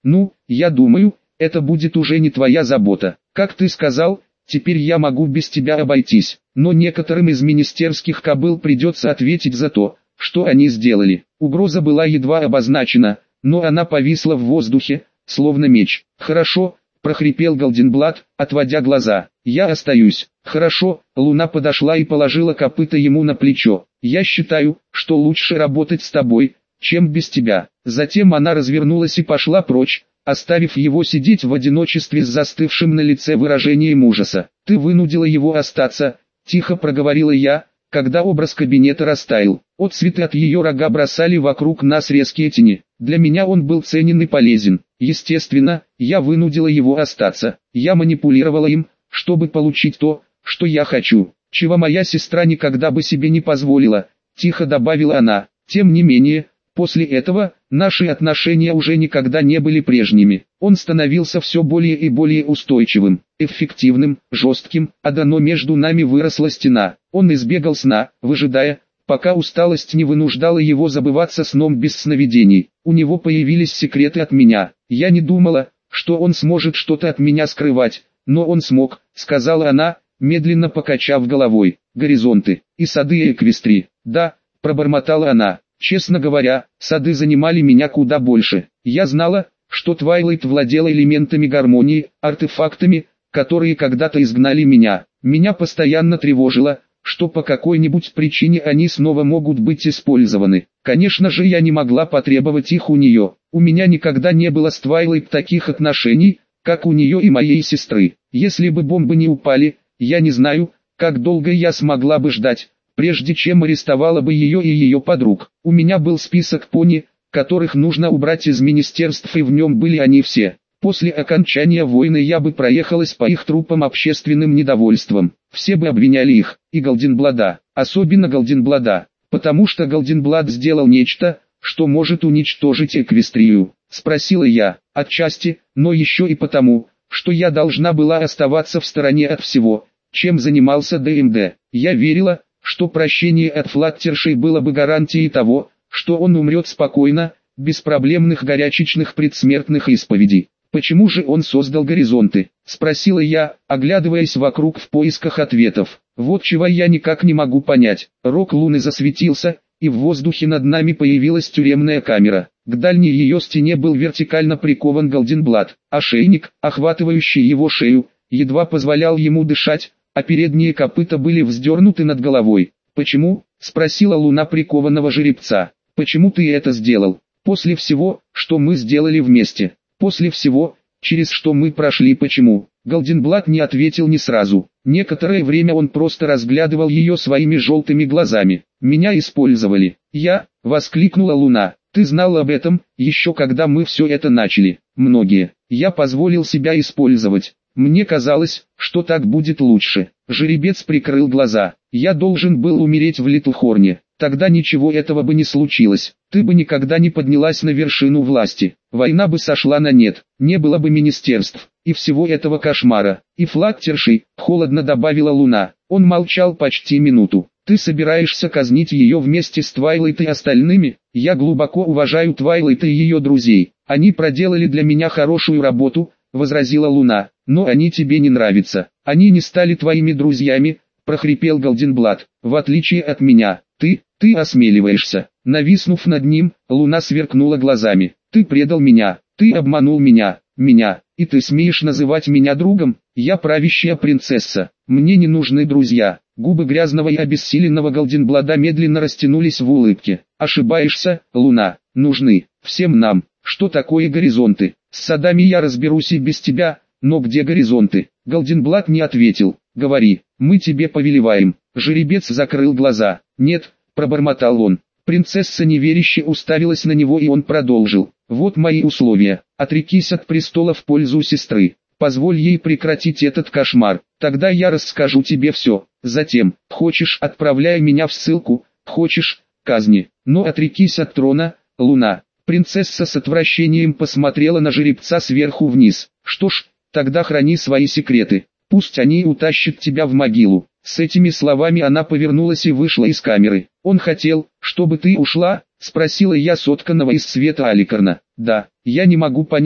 Ну, я думаю, это будет уже не твоя забота. Как ты сказал, теперь я могу без тебя обойтись, но некоторым из министерских кобыл придется ответить за то, что они сделали. Угроза была едва обозначена, но она повисла в воздухе, словно меч. «Хорошо», — прохрипел Голденблат, отводя глаза. «Я остаюсь». «Хорошо», — Луна подошла и положила копыта ему на плечо. «Я считаю, что лучше работать с тобой, чем без тебя». Затем она развернулась и пошла прочь, оставив его сидеть в одиночестве с застывшим на лице выражением ужаса. «Ты вынудила его остаться», — тихо проговорила я, когда образ кабинета растаял. Отцветы от ее рога бросали вокруг нас резкие тени. Для меня он был ценен и полезен. Естественно, я вынудила его остаться. Я манипулировала им, чтобы получить то, что я хочу, чего моя сестра никогда бы себе не позволила, тихо добавила она. Тем не менее, после этого, наши отношения уже никогда не были прежними. Он становился все более и более устойчивым, эффективным, жестким, а дано между нами выросла стена. Он избегал сна, выжидая, пока усталость не вынуждала его забываться сном без сновидений. У него появились секреты от меня. Я не думала, что он сможет что-то от меня скрывать, но он смог, сказала она, медленно покачав головой. Горизонты, и сады и Эквестрии. Да, пробормотала она. Честно говоря, сады занимали меня куда больше. Я знала, что Твайлайт владела элементами гармонии, артефактами, которые когда-то изгнали меня. Меня постоянно тревожило, что по какой-нибудь причине они снова могут быть использованы. Конечно же, я не могла потребовать их у нее. У меня никогда не было с Твайлайт таких отношений, как у нее и моей сестры. Если бы бомбы не упали, я не знаю, как долго я смогла бы ждать, прежде чем арестовала бы ее и ее подруг. У меня был список пони, которых нужно убрать из министерств, и в нем были они все. После окончания войны я бы проехалась по их трупам общественным недовольством. Все бы обвиняли их, и Голденблада, особенно Голденблада, потому что Голденблад сделал нечто, что может уничтожить Эквестрию. Спросила я, отчасти, но еще и потому, что я должна была оставаться в стороне от всего, чем занимался ДМД. Я верила, что прощение от Флаттершей было бы гарантией того, что он умрет спокойно, без проблемных горячечных предсмертных исповедей. «Почему же он создал горизонты?» – спросила я, оглядываясь вокруг в поисках ответов. Вот чего я никак не могу понять. Рог Луны засветился, и в воздухе над нами появилась тюремная камера. К дальней ее стене был вертикально прикован Голденблат. Ошейник, охватывающий его шею, едва позволял ему дышать, а передние копыта были вздернуты над головой. «Почему?» – спросила Луна прикованного жеребца. «Почему ты это сделал? После всего, что мы сделали вместе. После всего, через что мы прошли, почему?» Голденблат не ответил ни сразу. Некоторое время он просто разглядывал ее своими желтыми глазами. «Меня использовали. Я», — воскликнула Луна. «Ты знал об этом, еще когда мы все это начали. Многие. Я позволил себя использовать. Мне казалось, что так будет лучше». Жеребец прикрыл глаза. «Я должен был умереть в Литлхорне. Тогда ничего этого бы не случилось. Ты бы никогда не поднялась на вершину власти. Война бы сошла на нет. Не было бы министерств и всего этого кошмара. И Флаттершей», — холодно добавила Луна. Он молчал почти минуту. «Ты собираешься казнить ее вместе с Твайлайт и остальными? Я глубоко уважаю Твайлайт и ее друзей. Они проделали для меня хорошую работу», — возразила Луна. «Но они тебе не нравятся. Они не стали твоими друзьями», — прохрипел Голденблат. «В отличие от меня, ты, ты осмеливаешься». Нависнув над ним, Луна сверкнула глазами. «Ты предал меня, ты обманул меня, меня, и ты смеешь называть меня другом? Я правящая принцесса, мне не нужны друзья». Губы грязного и обессиленного Голденблада медленно растянулись в улыбке. «Ошибаешься, Луна, нужны, всем нам. Что такое горизонты? С садами я разберусь и без тебя, но где горизонты?» Голденблат не ответил. «Говори, мы тебе повелеваем». Жеребец закрыл глаза. «Нет», — пробормотал он. Принцесса неверяще уставилась на него, и он продолжил. «Вот мои условия. Отрекись от престола в пользу сестры. Позволь ей прекратить этот кошмар. Тогда я расскажу тебе все. Затем, хочешь, отправляй меня в ссылку, хочешь, казни. Но отрекись от трона, Луна». Принцесса с отвращением посмотрела на жеребца сверху вниз. «Что ж, тогда храни свои секреты. Пусть они утащат тебя в могилу». С этими словами она повернулась и вышла из камеры. «Он хотел, чтобы ты ушла?» — спросила я сотканного из света Аликарна. «Да, я не могу понять,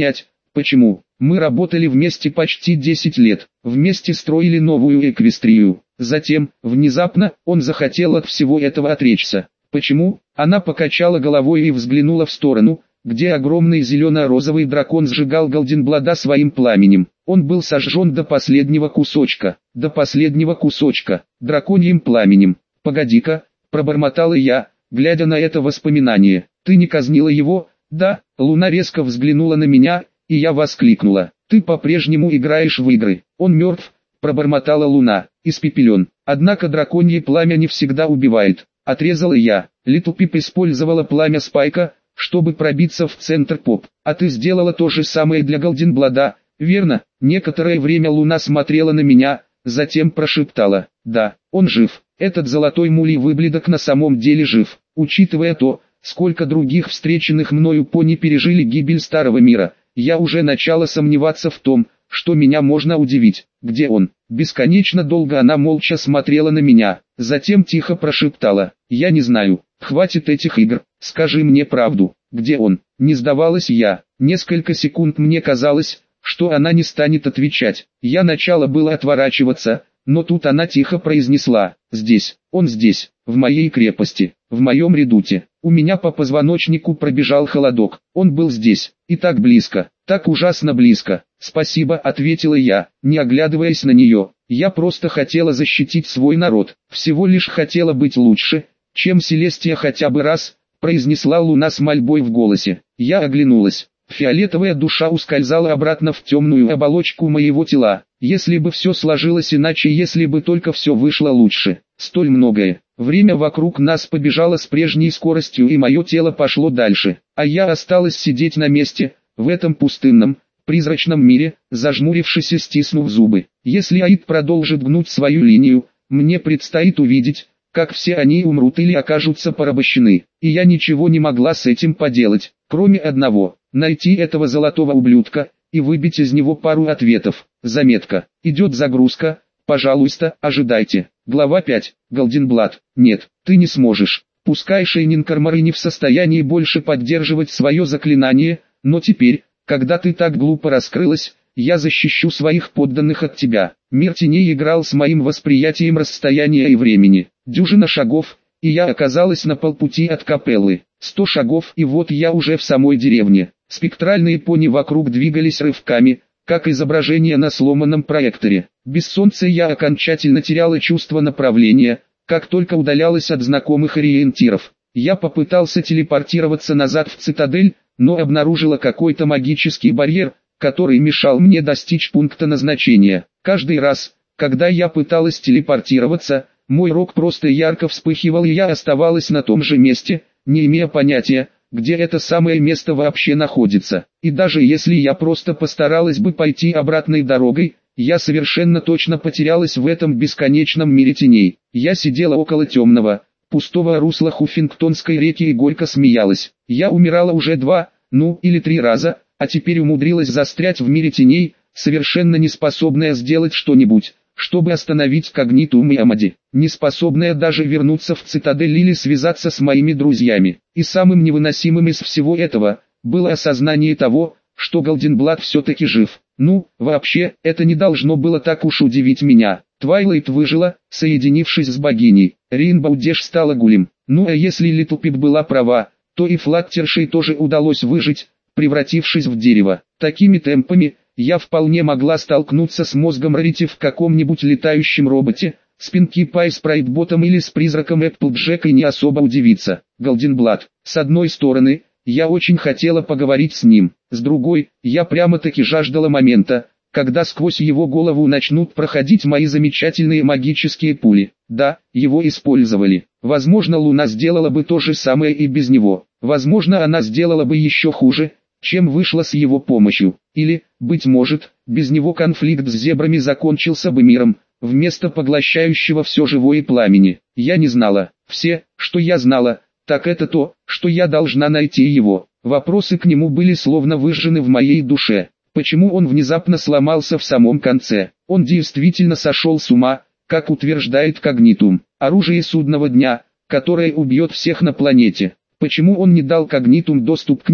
Почему? Мы работали вместе почти десять лет, вместе строили новую Эквестрию. Затем, внезапно, он захотел от всего этого отречься. Почему? Она покачала головой и взглянула в сторону, где огромный зелено-розовый дракон сжигал Голденблада своим пламенем. Он был сожжен до последнего кусочка, до последнего кусочка, драконьим пламенем. «Погоди-ка», пробормотала я, глядя на это воспоминание. «Ты не казнила его?» «Да». Луна резко взглянула на меня, и я воскликнула. «Ты по-прежнему играешь в игры. Он мертв», пробормотала Луна, испепелен. «Однако драконье пламя не всегда убивает», отрезала я. Литл Пип использовала пламя Спайка, чтобы пробиться в центр поп. «А ты сделала то же самое для Голденблада, верно?» Некоторое время Луна смотрела на меня, затем прошептала. «Да, он жив. Этот золотой мулей выблядок на самом деле жив. Учитывая то, сколько других встреченных мною пони пережили гибель старого мира, я уже начала сомневаться в том, что меня можно удивить. Где он?» Бесконечно долго она молча смотрела на меня, затем тихо прошептала. «Я не знаю. Хватит этих игр. Скажи мне правду. Где он?» Не сдавалась я. Несколько секунд мне казалось, что она не станет отвечать. Я начала было отворачиваться, но тут она тихо произнесла. «Здесь. Он здесь. В моей крепости. В моем редуте». У меня по позвоночнику пробежал холодок. Он был здесь. И так близко. Так ужасно близко. «Спасибо», ответила я, не оглядываясь на нее. «Я просто хотела защитить свой народ. Всего лишь хотела быть лучше, чем Селестия хотя бы раз», произнесла Луна с мольбой в голосе. Я оглянулась. Фиолетовая душа ускользала обратно в темную оболочку моего тела. Если бы все сложилось иначе, если бы только все вышло лучше. Столь многое. Время вокруг нас побежало с прежней скоростью, и мое тело пошло дальше. А я осталась сидеть на месте, в этом пустынном, призрачном мире, зажмурившись и стиснув зубы. Если Аид продолжит гнуть свою линию, мне предстоит увидеть, как все они умрут или окажутся порабощены. И я ничего не могла с этим поделать, кроме одного. Найти этого золотого ублюдка, и выбить из него пару ответов. Заметка. Идет загрузка. Пожалуйста, ожидайте. Глава пять. Голденблад. Нет, ты не сможешь. Пускай Шейнин Армор не в состоянии больше поддерживать свое заклинание, но теперь, когда ты так глупо раскрылась, я защищу своих подданных от тебя. Мир теней играл с моим восприятием расстояния и времени. Дюжина шагов, и я оказалась на полпути от капеллы. Сто шагов, и вот я уже в самой деревне. Спектральные пони вокруг двигались рывками, как изображение на сломанном проекторе. Без солнца я окончательно теряла чувство направления, как только удалялась от знакомых ориентиров. Я попытался телепортироваться назад в цитадель, но обнаружила какой-то магический барьер, который мешал мне достичь пункта назначения. Каждый раз, когда я пыталась телепортироваться, мой рог просто ярко вспыхивал, и я оставалась на том же месте, не имея понятия, где это самое место вообще находится. И даже если я просто постаралась бы пойти обратной дорогой, я совершенно точно потерялась в этом бесконечном мире теней. Я сидела около темного, пустого русла Хуффингтонской реки и горько смеялась. Я умирала уже два, ну или три раза, а теперь умудрилась застрять в мире теней, совершенно неспособная сделать что-нибудь, чтобы остановить Когнитум и Амади, неспособная даже вернуться в цитадель или связаться с моими друзьями. И самым невыносимым из всего этого, было осознание того, что Голденблад все-таки жив. Ну, вообще, это не должно было так уж удивить меня. Твайлайт выжила, соединившись с богиней. Рейнбоу Дэш стала гулем. Ну а если Литл Пип была права, то и Флаттершей тоже удалось выжить, превратившись в дерево. Такими темпами, я вполне могла столкнуться с мозгом Рарити в каком-нибудь летающем роботе, с Пинки Пай Спрайтботом или с призраком Эпплджек и не особо удивиться. Голденблад. С одной стороны, я очень хотела поговорить с ним, с другой, я прямо-таки жаждала момента, когда сквозь его голову начнут проходить мои замечательные магические пули. Да, его использовали. Возможно, Луна сделала бы то же самое и без него. Возможно, она сделала бы еще хуже, чем вышла с его помощью. Или, быть может, без него конфликт с зебрами закончился бы миром, вместо поглощающего все живое пламени. Я не знала. Все, что я знала, так это то, что я должна найти его. Вопросы к нему были словно выжжены в моей душе. Почему он внезапно сломался в самом конце? Он действительно сошел с ума, как утверждает Когнитум. Оружие судного дня, которое убьет всех на планете. Почему он не дал Когнитум доступ к нему?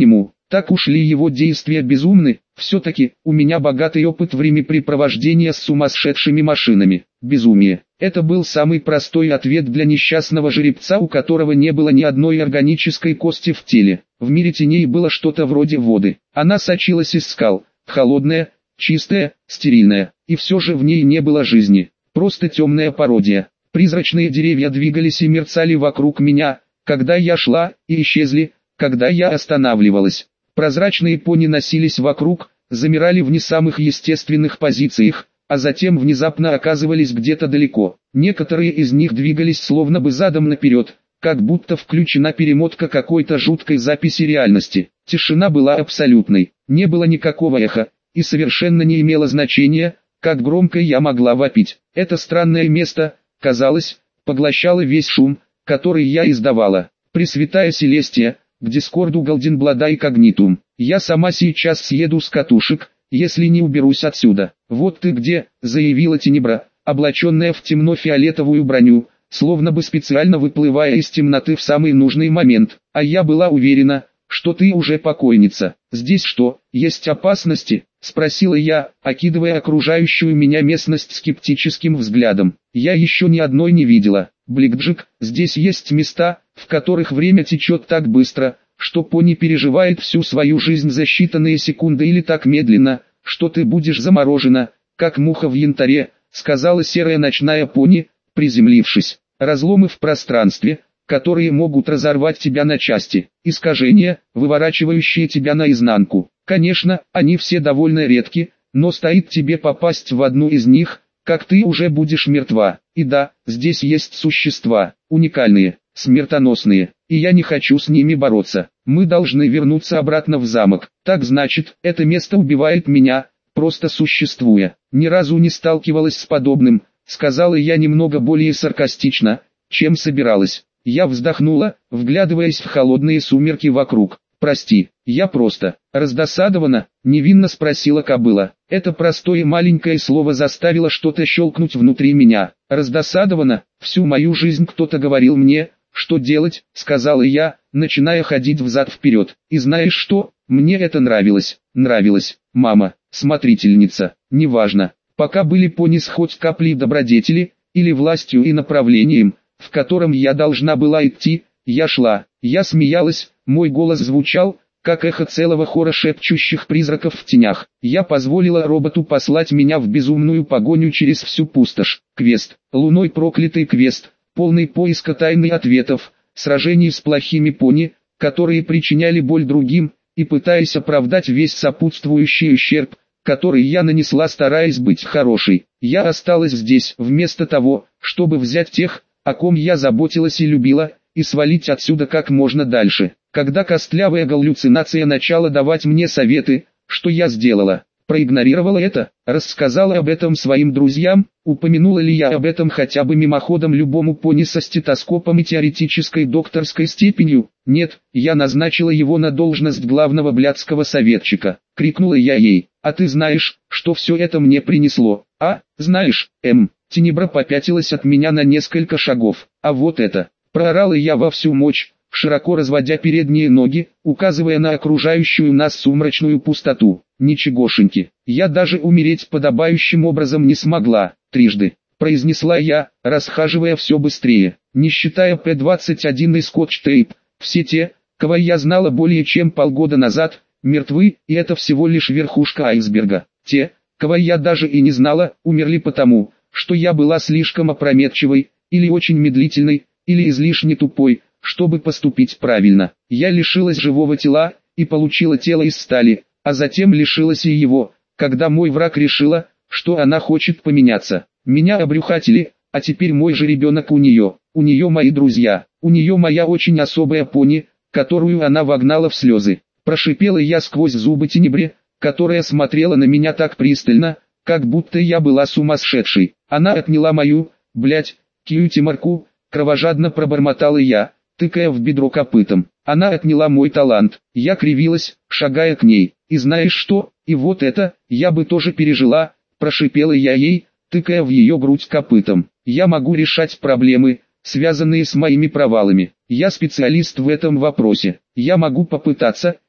Так ушли его действия безумны. Все-таки, у меня богатый опыт времяпрепровождения с сумасшедшими машинами. Безумие. Это был самый простой ответ для несчастного жеребца, у которого не было ни одной органической кости в теле. В мире теней было что-то вроде воды. Она сочилась из скал, холодная, чистая, стерильная, и все же в ней не было жизни. Просто темная пародия. Призрачные деревья двигались и мерцали вокруг меня, когда я шла, и исчезли, когда я останавливалась. Прозрачные пони носились вокруг, замирали в не самых естественных позициях, а затем внезапно оказывались где-то далеко. Некоторые из них двигались словно бы задом наперед, как будто включена перемотка какой-то жуткой записи реальности. Тишина была абсолютной, не было никакого эха, и совершенно не имело значения, как громко я могла вопить. Это странное место, казалось, поглощало весь шум, который я издавала. Пресвятая Селестия, к дискорду Голденблада и Когнитум. Я сама сейчас съеду с катушек, если не уберусь отсюда. Вот ты где, заявила Тенебра, облаченная в темно-фиолетовую броню, словно бы специально выплывая из темноты в самый нужный момент. А я была уверена, что ты уже покойница. Здесь что, есть опасности? Спросила я, окидывая окружающую меня местность скептическим взглядом. Я еще ни одной не видела. Бликджик, здесь есть места, в которых время течет так быстро, что пони переживает всю свою жизнь за считанные секунды или так медленно, что ты будешь заморожена, как муха в янтаре, сказала серая ночная пони, приземлившись. Разломы в пространстве, которые могут разорвать тебя на части, искажения, выворачивающие тебя наизнанку. Конечно, они все довольно редки, но стоит тебе попасть в одну из них, как ты уже будешь мертва. И да, здесь есть существа, уникальные, смертоносные, и я не хочу с ними бороться. Мы должны вернуться обратно в замок. Так значит, это место убивает меня, просто существуя. Ни разу не сталкивалась с подобным, сказала я немного более саркастично, чем собиралась. Я вздохнула, вглядываясь в холодные сумерки вокруг. «Прости, я просто раздосадована», — невинно спросила кобыла. Это простое маленькое слово заставило что-то щелкнуть внутри меня. «Раздосадована? Всю мою жизнь кто-то говорил мне, что делать», — сказала я, начиная ходить взад-вперед. «И знаешь что? Мне это нравилось. Нравилось. Мама, смотрительница, неважно. Пока были пони с хоть каплей добродетели, или властью и направлением, в котором я должна была идти, я шла, я смеялась, мой голос звучал, как эхо целого хора шепчущих призраков в тенях. Я позволила роботу послать меня в безумную погоню через всю пустошь. Квест, луной проклятый квест, полный поиска тайны ответов, сражений с плохими пони, которые причиняли боль другим, и пытаясь оправдать весь сопутствующий ущерб, который я нанесла, стараясь быть хорошей. Я осталась здесь, вместо того, чтобы взять тех, о ком я заботилась и любила, и свалить отсюда как можно дальше. Когда костлявая галлюцинация начала давать мне советы, что я сделала? Проигнорировала это, рассказала об этом своим друзьям, упомянула ли я об этом хотя бы мимоходом любому пони со стетоскопом и теоретической докторской степенью? Нет, я назначила его на должность главного блядского советчика. Крикнула я ей: «А ты знаешь, что все это мне принесло?» «А, знаешь, эм...» Тенебра попятилась от меня на несколько шагов. «А вот это!» Проорала я во всю мощь, широко разводя передние ноги, указывая на окружающую нас сумрачную пустоту. «Ничегошеньки, я даже умереть подобающим образом не смогла, трижды», произнесла я, расхаживая все быстрее. Не считая П двадцать один и скотч-тейп, все те, кого я знала более чем полгода назад, мертвы, и это всего лишь верхушка айсберга. Те, кого я даже и не знала, умерли потому, что я была слишком опрометчивой, или очень медлительной, или излишне тупой, чтобы поступить правильно. Я лишилась живого тела, и получила тело из стали, а затем лишилась и его, когда мой враг решила, что она хочет поменяться. Меня обрюхатили, а теперь мой же ребенок у нее, у нее мои друзья, у нее моя очень особая пони, которую она вогнала в слезы. Прошипела я сквозь зубы Тенебре, которая смотрела на меня так пристально, как будто я была сумасшедшей. Она отняла мою, блять, кьюти-марку, кровожадно пробормотала я, тыкая в бедро копытом. Она отняла мой талант. Я кривилась, шагая к ней. И знаешь что, и вот это, я бы тоже пережила, прошипела я ей, тыкая в ее грудь копытом. Я могу решать проблемы, связанные с моими провалами. Я специалист в этом вопросе. Я могу попытаться,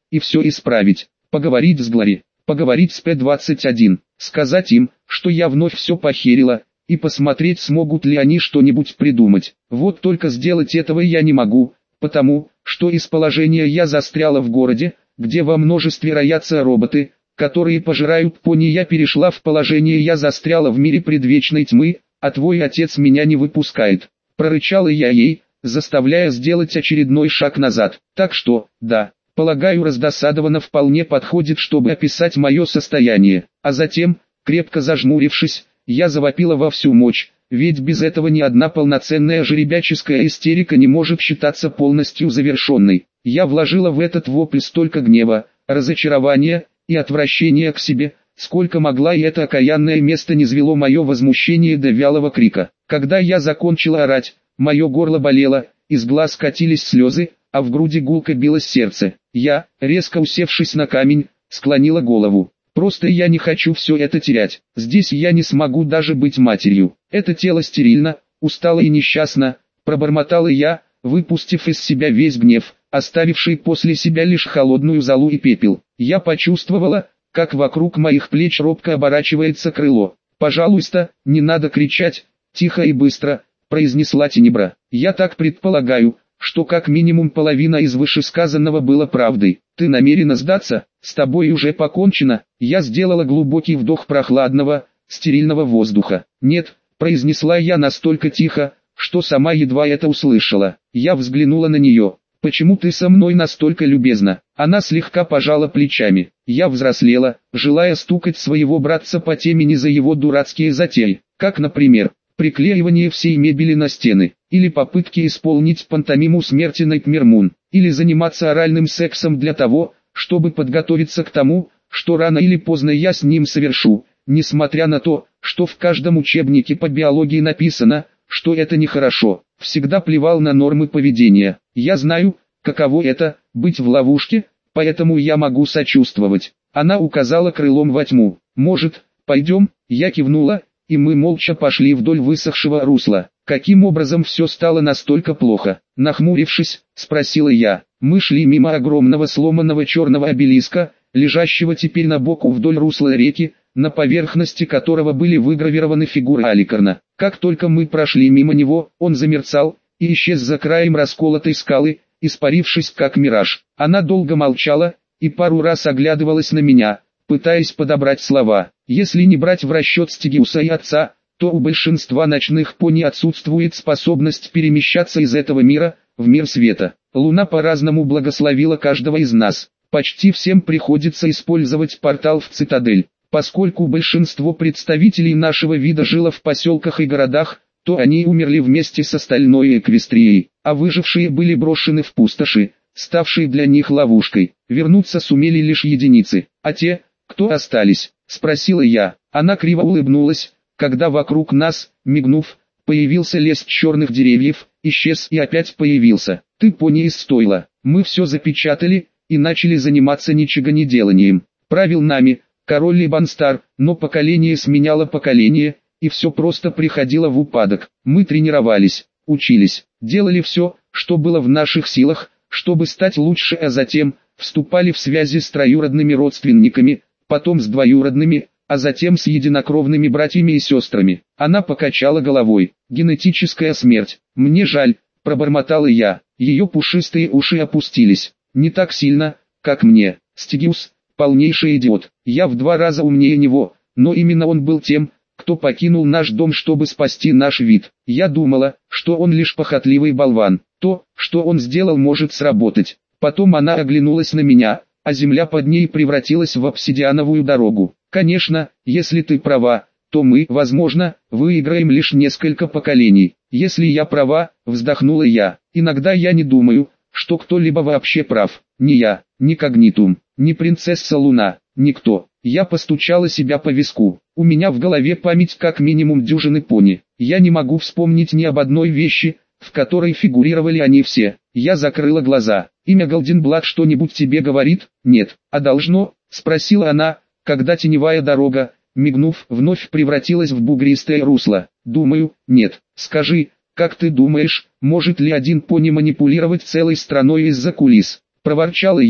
и все исправить. Поговорить с Глори, поговорить с П двадцать один, сказать им, что я вновь все похерила, и посмотреть, смогут ли они что-нибудь придумать. Вот только сделать этого я не могу, потому, что из положения я застряла в городе, где во множестве роятся роботы, которые пожирают пони. Я перешла в положение я застряла в мире предвечной тьмы, а твой отец меня не выпускает. Прорычала я ей, заставляя сделать очередной шаг назад. Так что, да, полагаю, раздосадованно вполне подходит, чтобы описать мое состояние. А затем, крепко зажмурившись, я завопила во всю мощь, ведь без этого ни одна полноценная жеребяческая истерика не может считаться полностью завершенной. Я вложила в этот вопль столько гнева, разочарования и отвращения к себе, сколько могла, и это окаянное место низвело мое возмущение до вялого крика. Когда я закончила орать, мое горло болело, из глаз катились слезы, а в груди гулко билось сердце. Я, резко усевшись на камень, склонила голову. Просто я не хочу все это терять. Здесь я не смогу даже быть матерью. Это тело стерильно, устало и несчастно, пробормотала я, выпустив из себя весь гнев, оставивший после себя лишь холодную золу и пепел. Я почувствовала, как вокруг моих плеч робко оборачивается крыло. «Пожалуйста, не надо кричать», — тихо и быстро произнесла Тенебра. «Я так предполагаю, что как минимум половина из вышесказанного было правдой. Ты намерена сдаться? С тобой уже покончено». Я сделала глубокий вдох прохладного, стерильного воздуха. «Нет», — произнесла я настолько тихо, что сама едва это услышала. Я взглянула на нее. «Почему ты со мной настолько любезна?» Она слегка пожала плечами. Я взрослела, желая стукать своего братца по темени за его дурацкие затеи, как, например, приклеивание всей мебели на стены, или попытки исполнить пантомиму смерти Найтмер-Мун, или заниматься оральным сексом для того, чтобы подготовиться к тому, что рано или поздно я с ним совершу, несмотря на то, что в каждом учебнике по биологии написано, что это нехорошо. Всегда плевал на нормы поведения. Я знаю, каково это, быть в ловушке, поэтому я могу сочувствовать. Она указала крылом во тьму. «Может, пойдем?» Я кивнула, и мы молча пошли вдоль высохшего русла. Каким образом все стало настолько плохо? Нахмурившись, спросила я. Мы шли мимо огромного сломанного черного обелиска, лежащего теперь на боку вдоль русла реки, на поверхности которого были выгравированы фигуры Аликарна. Как только мы прошли мимо него, он замерцал и исчез за краем расколотой скалы, испарившись как мираж. Она долго молчала и пару раз оглядывалась на меня, пытаясь подобрать слова. Если не брать в расчет Стигиуса и отца, то у большинства ночных пони отсутствует способность перемещаться из этого мира в мир света. Луна по-разному благословила каждого из нас. Почти всем приходится использовать портал в цитадель. Поскольку большинство представителей нашего вида жило в поселках и городах, то они умерли вместе с остальной Эквестрией, а выжившие были брошены в пустоши, ставшие для них ловушкой. Вернуться сумели лишь единицы. «А те, кто остались?» — спросила я. Она криво улыбнулась, когда вокруг нас, мигнув, появился лес черных деревьев, исчез и опять появился. «Ты пони из стойла. Мы все запечатали и начали заниматься ничегонеделанием. Правил нами король Либанстар, но поколение сменяло поколение, и все просто приходило в упадок. Мы тренировались, учились, делали все, что было в наших силах, чтобы стать лучше, а затем вступали в связи с троюродными родственниками, потом с двоюродными, а затем с единокровными братьями и сестрами». Она покачала головой. «Генетическая смерть. Мне жаль», — пробормотала я. Ее пушистые уши опустились. «Не так сильно, как мне. Стигиус — полнейший идиот. Я в два раза умнее него, но именно он был тем, кто покинул наш дом, чтобы спасти наш вид. Я думала, что он лишь похотливый болван. То, что он сделал, может сработать». Потом она оглянулась на меня, а земля под ней превратилась в обсидиановую дорогу. «Конечно, если ты права, то мы, возможно, выиграем лишь несколько поколений. Если я права», — вздохнула я. «Иногда я не думаю, что кто-либо вообще прав. Ни я, ни Когнитум, ни принцесса Луна, никто». Я постучала себя по виску. У меня в голове память как минимум дюжины пони. Я не могу вспомнить ни об одной вещи, в которой фигурировали они все. Я закрыла глаза. «Имя Голденблат что-нибудь тебе говорит?» «Нет». «А должно?» — спросила она, когда теневая дорога, мигнув, вновь превратилась в бугристое русло. «Думаю, нет. Скажи, как ты думаешь, может ли один пони манипулировать целой страной из-за кулис?» — проворчала я.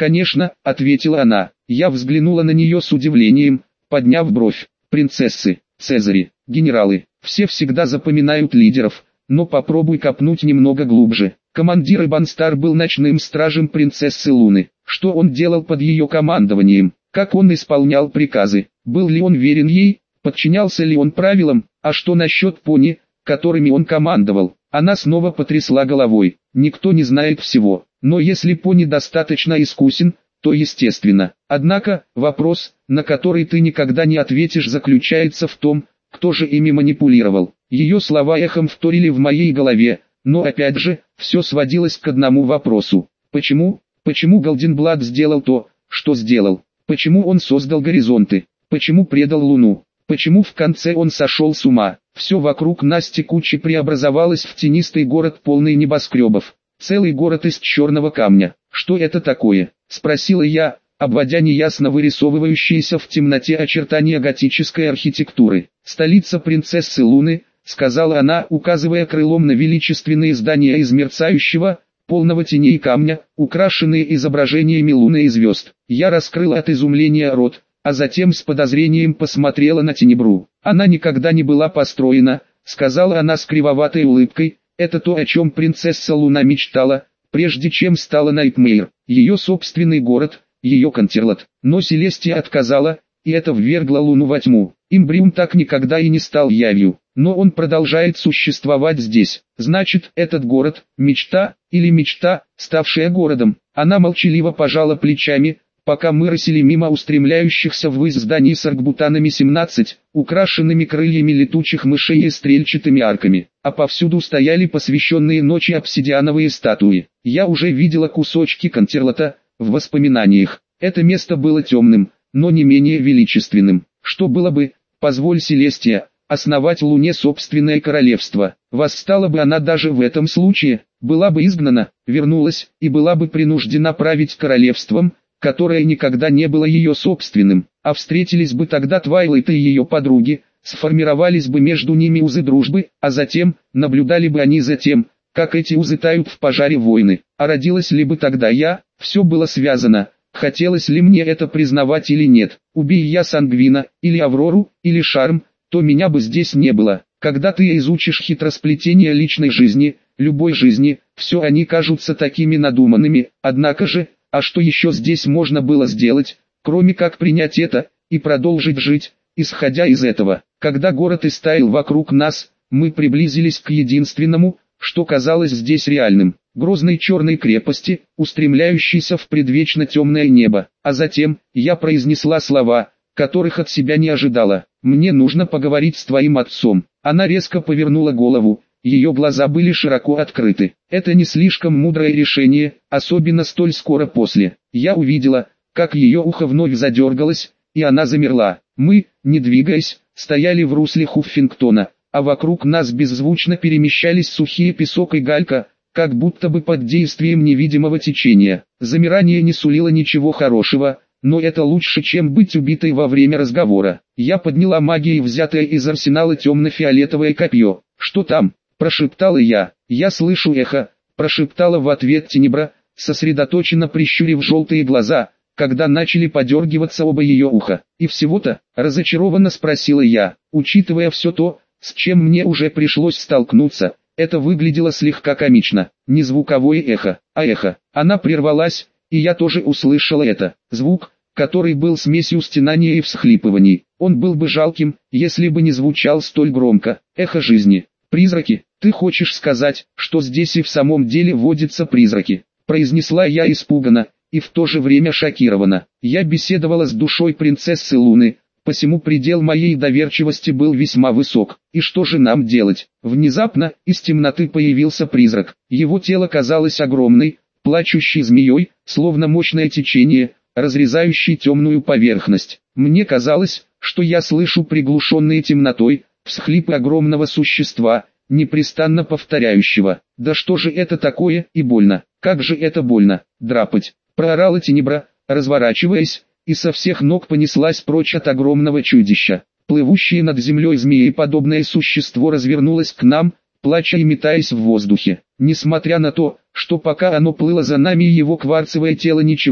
«Конечно», — ответила она. Я взглянула на нее с удивлением, подняв бровь. «Принцессы, цезари, генералы, все всегда запоминают лидеров, но попробуй копнуть немного глубже». Командир Ибанстар был ночным стражем принцессы Луны. Что он делал под ее командованием? Как он исполнял приказы? Был ли он верен ей? Подчинялся ли он правилам? А что насчет пони, которыми он командовал? Она снова потрясла головой. Никто не знает всего. Но если пони достаточно искусен, то естественно. Однако, вопрос, на который ты никогда не ответишь, заключается в том, кто же ими манипулировал. Ее слова эхом вторили в моей голове, но опять же, все сводилось к одному вопросу. Почему? Почему Голденблад сделал то, что сделал? Почему он создал горизонты? Почему предал Луну? Почему в конце он сошел с ума? Все вокруг нас текуче преобразовалось в тенистый город, полный небоскребов. Целый город из черного камня. Что это такое? Спросила я, обводя неясно вырисовывающиеся в темноте очертания готической архитектуры. Столица принцессы Луны, сказала она, указывая крылом на величественные здания из мерцающего, полного теней камня, украшенные изображениями луны и звезд. Я раскрыла от изумления рот, а затем с подозрением посмотрела на Тенебру. Она никогда не была построена, сказала она с кривоватой улыбкой. Это то, о чем принцесса Луна мечтала, прежде чем стала Найтмейр. Ее собственный город, ее Контерлот. Но Селестия отказала, и это ввергло Луну во тьму. Имбриум так никогда и не стал явью, но он продолжает существовать здесь. Значит, этот город – мечта, или мечта, ставшая городом. Она молчаливо пожала плечами, пока мы рысили мимо устремляющихся ввысь зданий с аркбутанами семнадцать, украшенными крыльями летучих мышей и стрельчатыми арками, а повсюду стояли посвященные ночи обсидиановые статуи. Я уже видела кусочки Контерлота в воспоминаниях. Это место было темным, но не менее величественным. Что было бы, позволь Селестия, основать Луне собственное королевство. Восстала бы она даже в этом случае, была бы изгнана, вернулась и была бы принуждена править королевством, которое никогда не было ее собственным, а встретились бы тогда Твайлайт и ее подруги, сформировались бы между ними узы дружбы, а затем, наблюдали бы они за тем, как эти узы тают в пожаре войны. А родилась ли бы тогда я? Все было связано. Хотелось ли мне это признавать или нет? Убей я Сангвина, или Аврору, или Шарм, то меня бы здесь не было. Когда ты изучишь хитросплетение личной жизни, любой жизни, все они кажутся такими надуманными. Однако же, а что еще здесь можно было сделать, кроме как принять это, и продолжить жить, исходя из этого? Когда город истаял вокруг нас, мы приблизились к единственному, что казалось здесь реальным. Грозной черной крепости, устремляющейся в предвечно темное небо. А затем, я произнесла слова, которых от себя не ожидала. «Мне нужно поговорить с твоим отцом». Она резко повернула голову, ее глаза были широко открыты. Это не слишком мудрое решение, особенно столь скоро после. Я увидела, как ее ухо вновь задергалось, и она замерла. Мы, не двигаясь, стояли в русле Хуффингтона, а вокруг нас беззвучно перемещались сухие песок и галька, как будто бы под действием невидимого течения. Замирание не сулило ничего хорошего, но это лучше, чем быть убитой во время разговора. Я подняла магией взятое из арсенала темно-фиолетовое копье. «Что там?» – прошептала я. «Я слышу эхо», – прошептала в ответ Тенебра, сосредоточенно прищурив желтые глаза, когда начали подергиваться оба ее уха. «И всего-то?» – разочарованно спросила я. Учитывая все то, с чем мне уже пришлось столкнуться, это выглядело слегка комично. Не звуковое эхо, а эхо. Она прервалась, и я тоже услышала это. Звук, который был смесью стенания и всхлипываний. Он был бы жалким, если бы не звучал столь громко. Эхо жизни. «Призраки, ты хочешь сказать, что здесь и в самом деле водятся призраки?» Произнесла я испуганно, и в то же время шокирована. Я беседовала с душой принцессы Луны, посему предел моей доверчивости был весьма высок. И что же нам делать? Внезапно, из темноты появился призрак. Его тело казалось огромной, плачущей змеей, словно мощное течение, разрезающей темную поверхность. Мне казалось, что я слышу приглушенные темнотой всхлипы огромного существа, непрестанно повторяющего: «Да что же это такое?» И больно. Как же это больно, драпать. Проорала Тенебра, разворачиваясь, и со всех ног понеслась прочь от огромного чудища. Плывущее над землей змееподобное существо развернулось к нам, плача и метаясь в воздухе. Несмотря на то, что пока оно плыло за нами, его кварцевое тело ничего,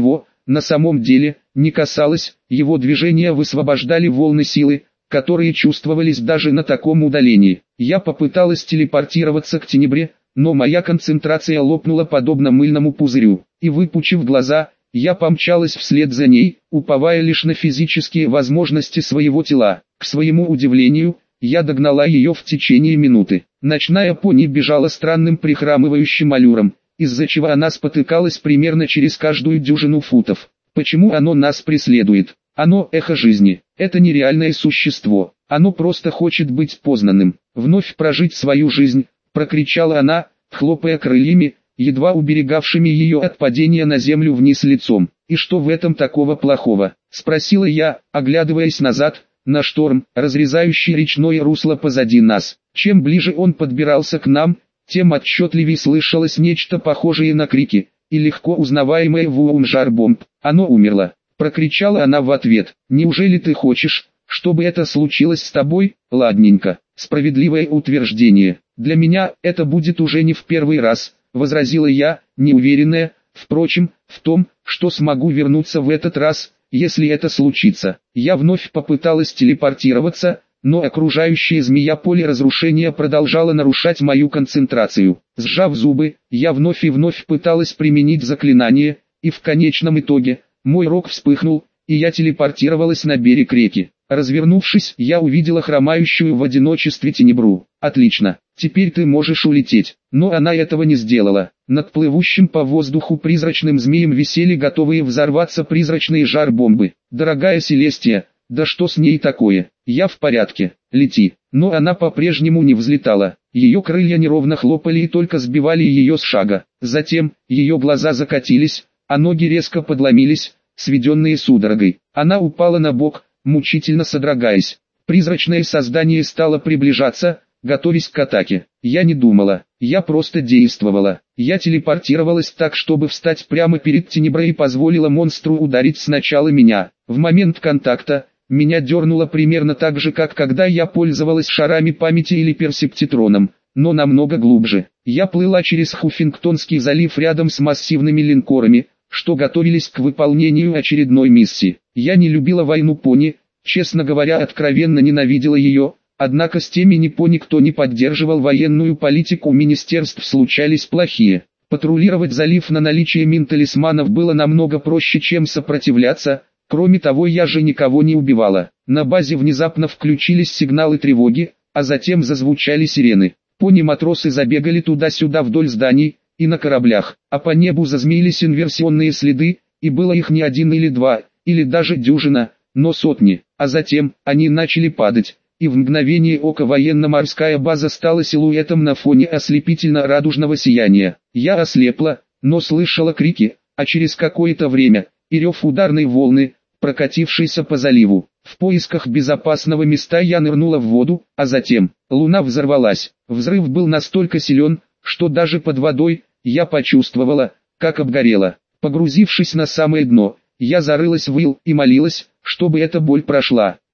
на самом деле, не касалось, его движения высвобождали волны силы, которые чувствовались даже на таком удалении. Я попыталась телепортироваться к Тенебре, но моя концентрация лопнула подобно мыльному пузырю, и выпучив глаза, я помчалась вслед за ней, уповая лишь на физические возможности своего тела. К своему удивлению, я догнала ее в течение минуты. Ночная пони бежала странным прихрамывающим аллюром, из-за чего она спотыкалась примерно через каждую дюжину футов. Почему оно нас преследует? Оно — эхо жизни, это нереальное существо, оно просто хочет быть познанным, вновь прожить свою жизнь, прокричала она, хлопая крыльями, едва уберегавшими ее от падения на землю вниз лицом. «И что в этом такого плохого?» — спросила я, оглядываясь назад, на шторм, разрезающий речное русло позади нас. Чем ближе он подбирался к нам, тем отчетливее слышалось нечто похожее на крики, и легко узнаваемое вуум-жар-бомб. «Оно умерло!» — прокричала она в ответ. «Неужели ты хочешь, чтобы это случилось с тобой?» «Ладненько, справедливое утверждение. Для меня это будет уже не в первый раз», — возразила я, неуверенная, впрочем, в том, что смогу вернуться в этот раз, если это случится. Я вновь попыталась телепортироваться, но окружающее змея поле разрушения продолжало нарушать мою концентрацию. Сжав зубы, я вновь и вновь пыталась применить заклинание, и в конечном итоге, мой рог вспыхнул, и я телепортировалась на берег реки. Развернувшись, я увидела хромающую в одиночестве Тенебру. «Отлично, теперь ты можешь улететь». Но она этого не сделала. Над плывущим по воздуху призрачным змеем висели готовые взорваться призрачные жар-бомбы. «Дорогая Селестия, да что с ней такое? Я в порядке, лети». Но она по-прежнему не взлетала. Ее крылья неровно хлопали и только сбивали ее с шага. Затем, ее глаза закатились, а ноги резко подломились, сведенные судорогой. Она упала на бок, мучительно содрогаясь. Призрачное создание стало приближаться, готовясь к атаке. Я не думала, я просто действовала. Я телепортировалась так, чтобы встать прямо перед Тенеброй и позволила монстру ударить сначала меня. В момент контакта, меня дернуло примерно так же, как когда я пользовалась шарами памяти или персептитроном, но намного глубже. Я плыла через Хуффингтонский залив рядом с массивными линкорами, что готовились к выполнению очередной миссии. Я не любила войну пони, честно говоря, откровенно ненавидела ее, однако с теми не пони, кто не поддерживал военную политику у министерств, случались плохие. Патрулировать залив на наличие мин-талисманов было намного проще, чем сопротивляться, кроме того, я же никого не убивала. На базе внезапно включились сигналы тревоги, а затем зазвучали сирены. Пони-матросы забегали туда-сюда вдоль зданий и на кораблях, а по небу зазмеились инверсионные следы, и было их не один или два, или даже дюжина, но сотни, а затем они начали падать, и в мгновение ока военно-морская база стала силуэтом на фоне ослепительно-радужного сияния. Я ослепла, но слышала крики, а через какое-то время и рев ударной волны, прокатившейся по заливу. В поисках безопасного места я нырнула в воду, а затем луна взорвалась. Взрыв был настолько силен, что даже под водой я почувствовала, как обгорела. Погрузившись на самое дно, я зарылась в ил и молилась, чтобы эта боль прошла.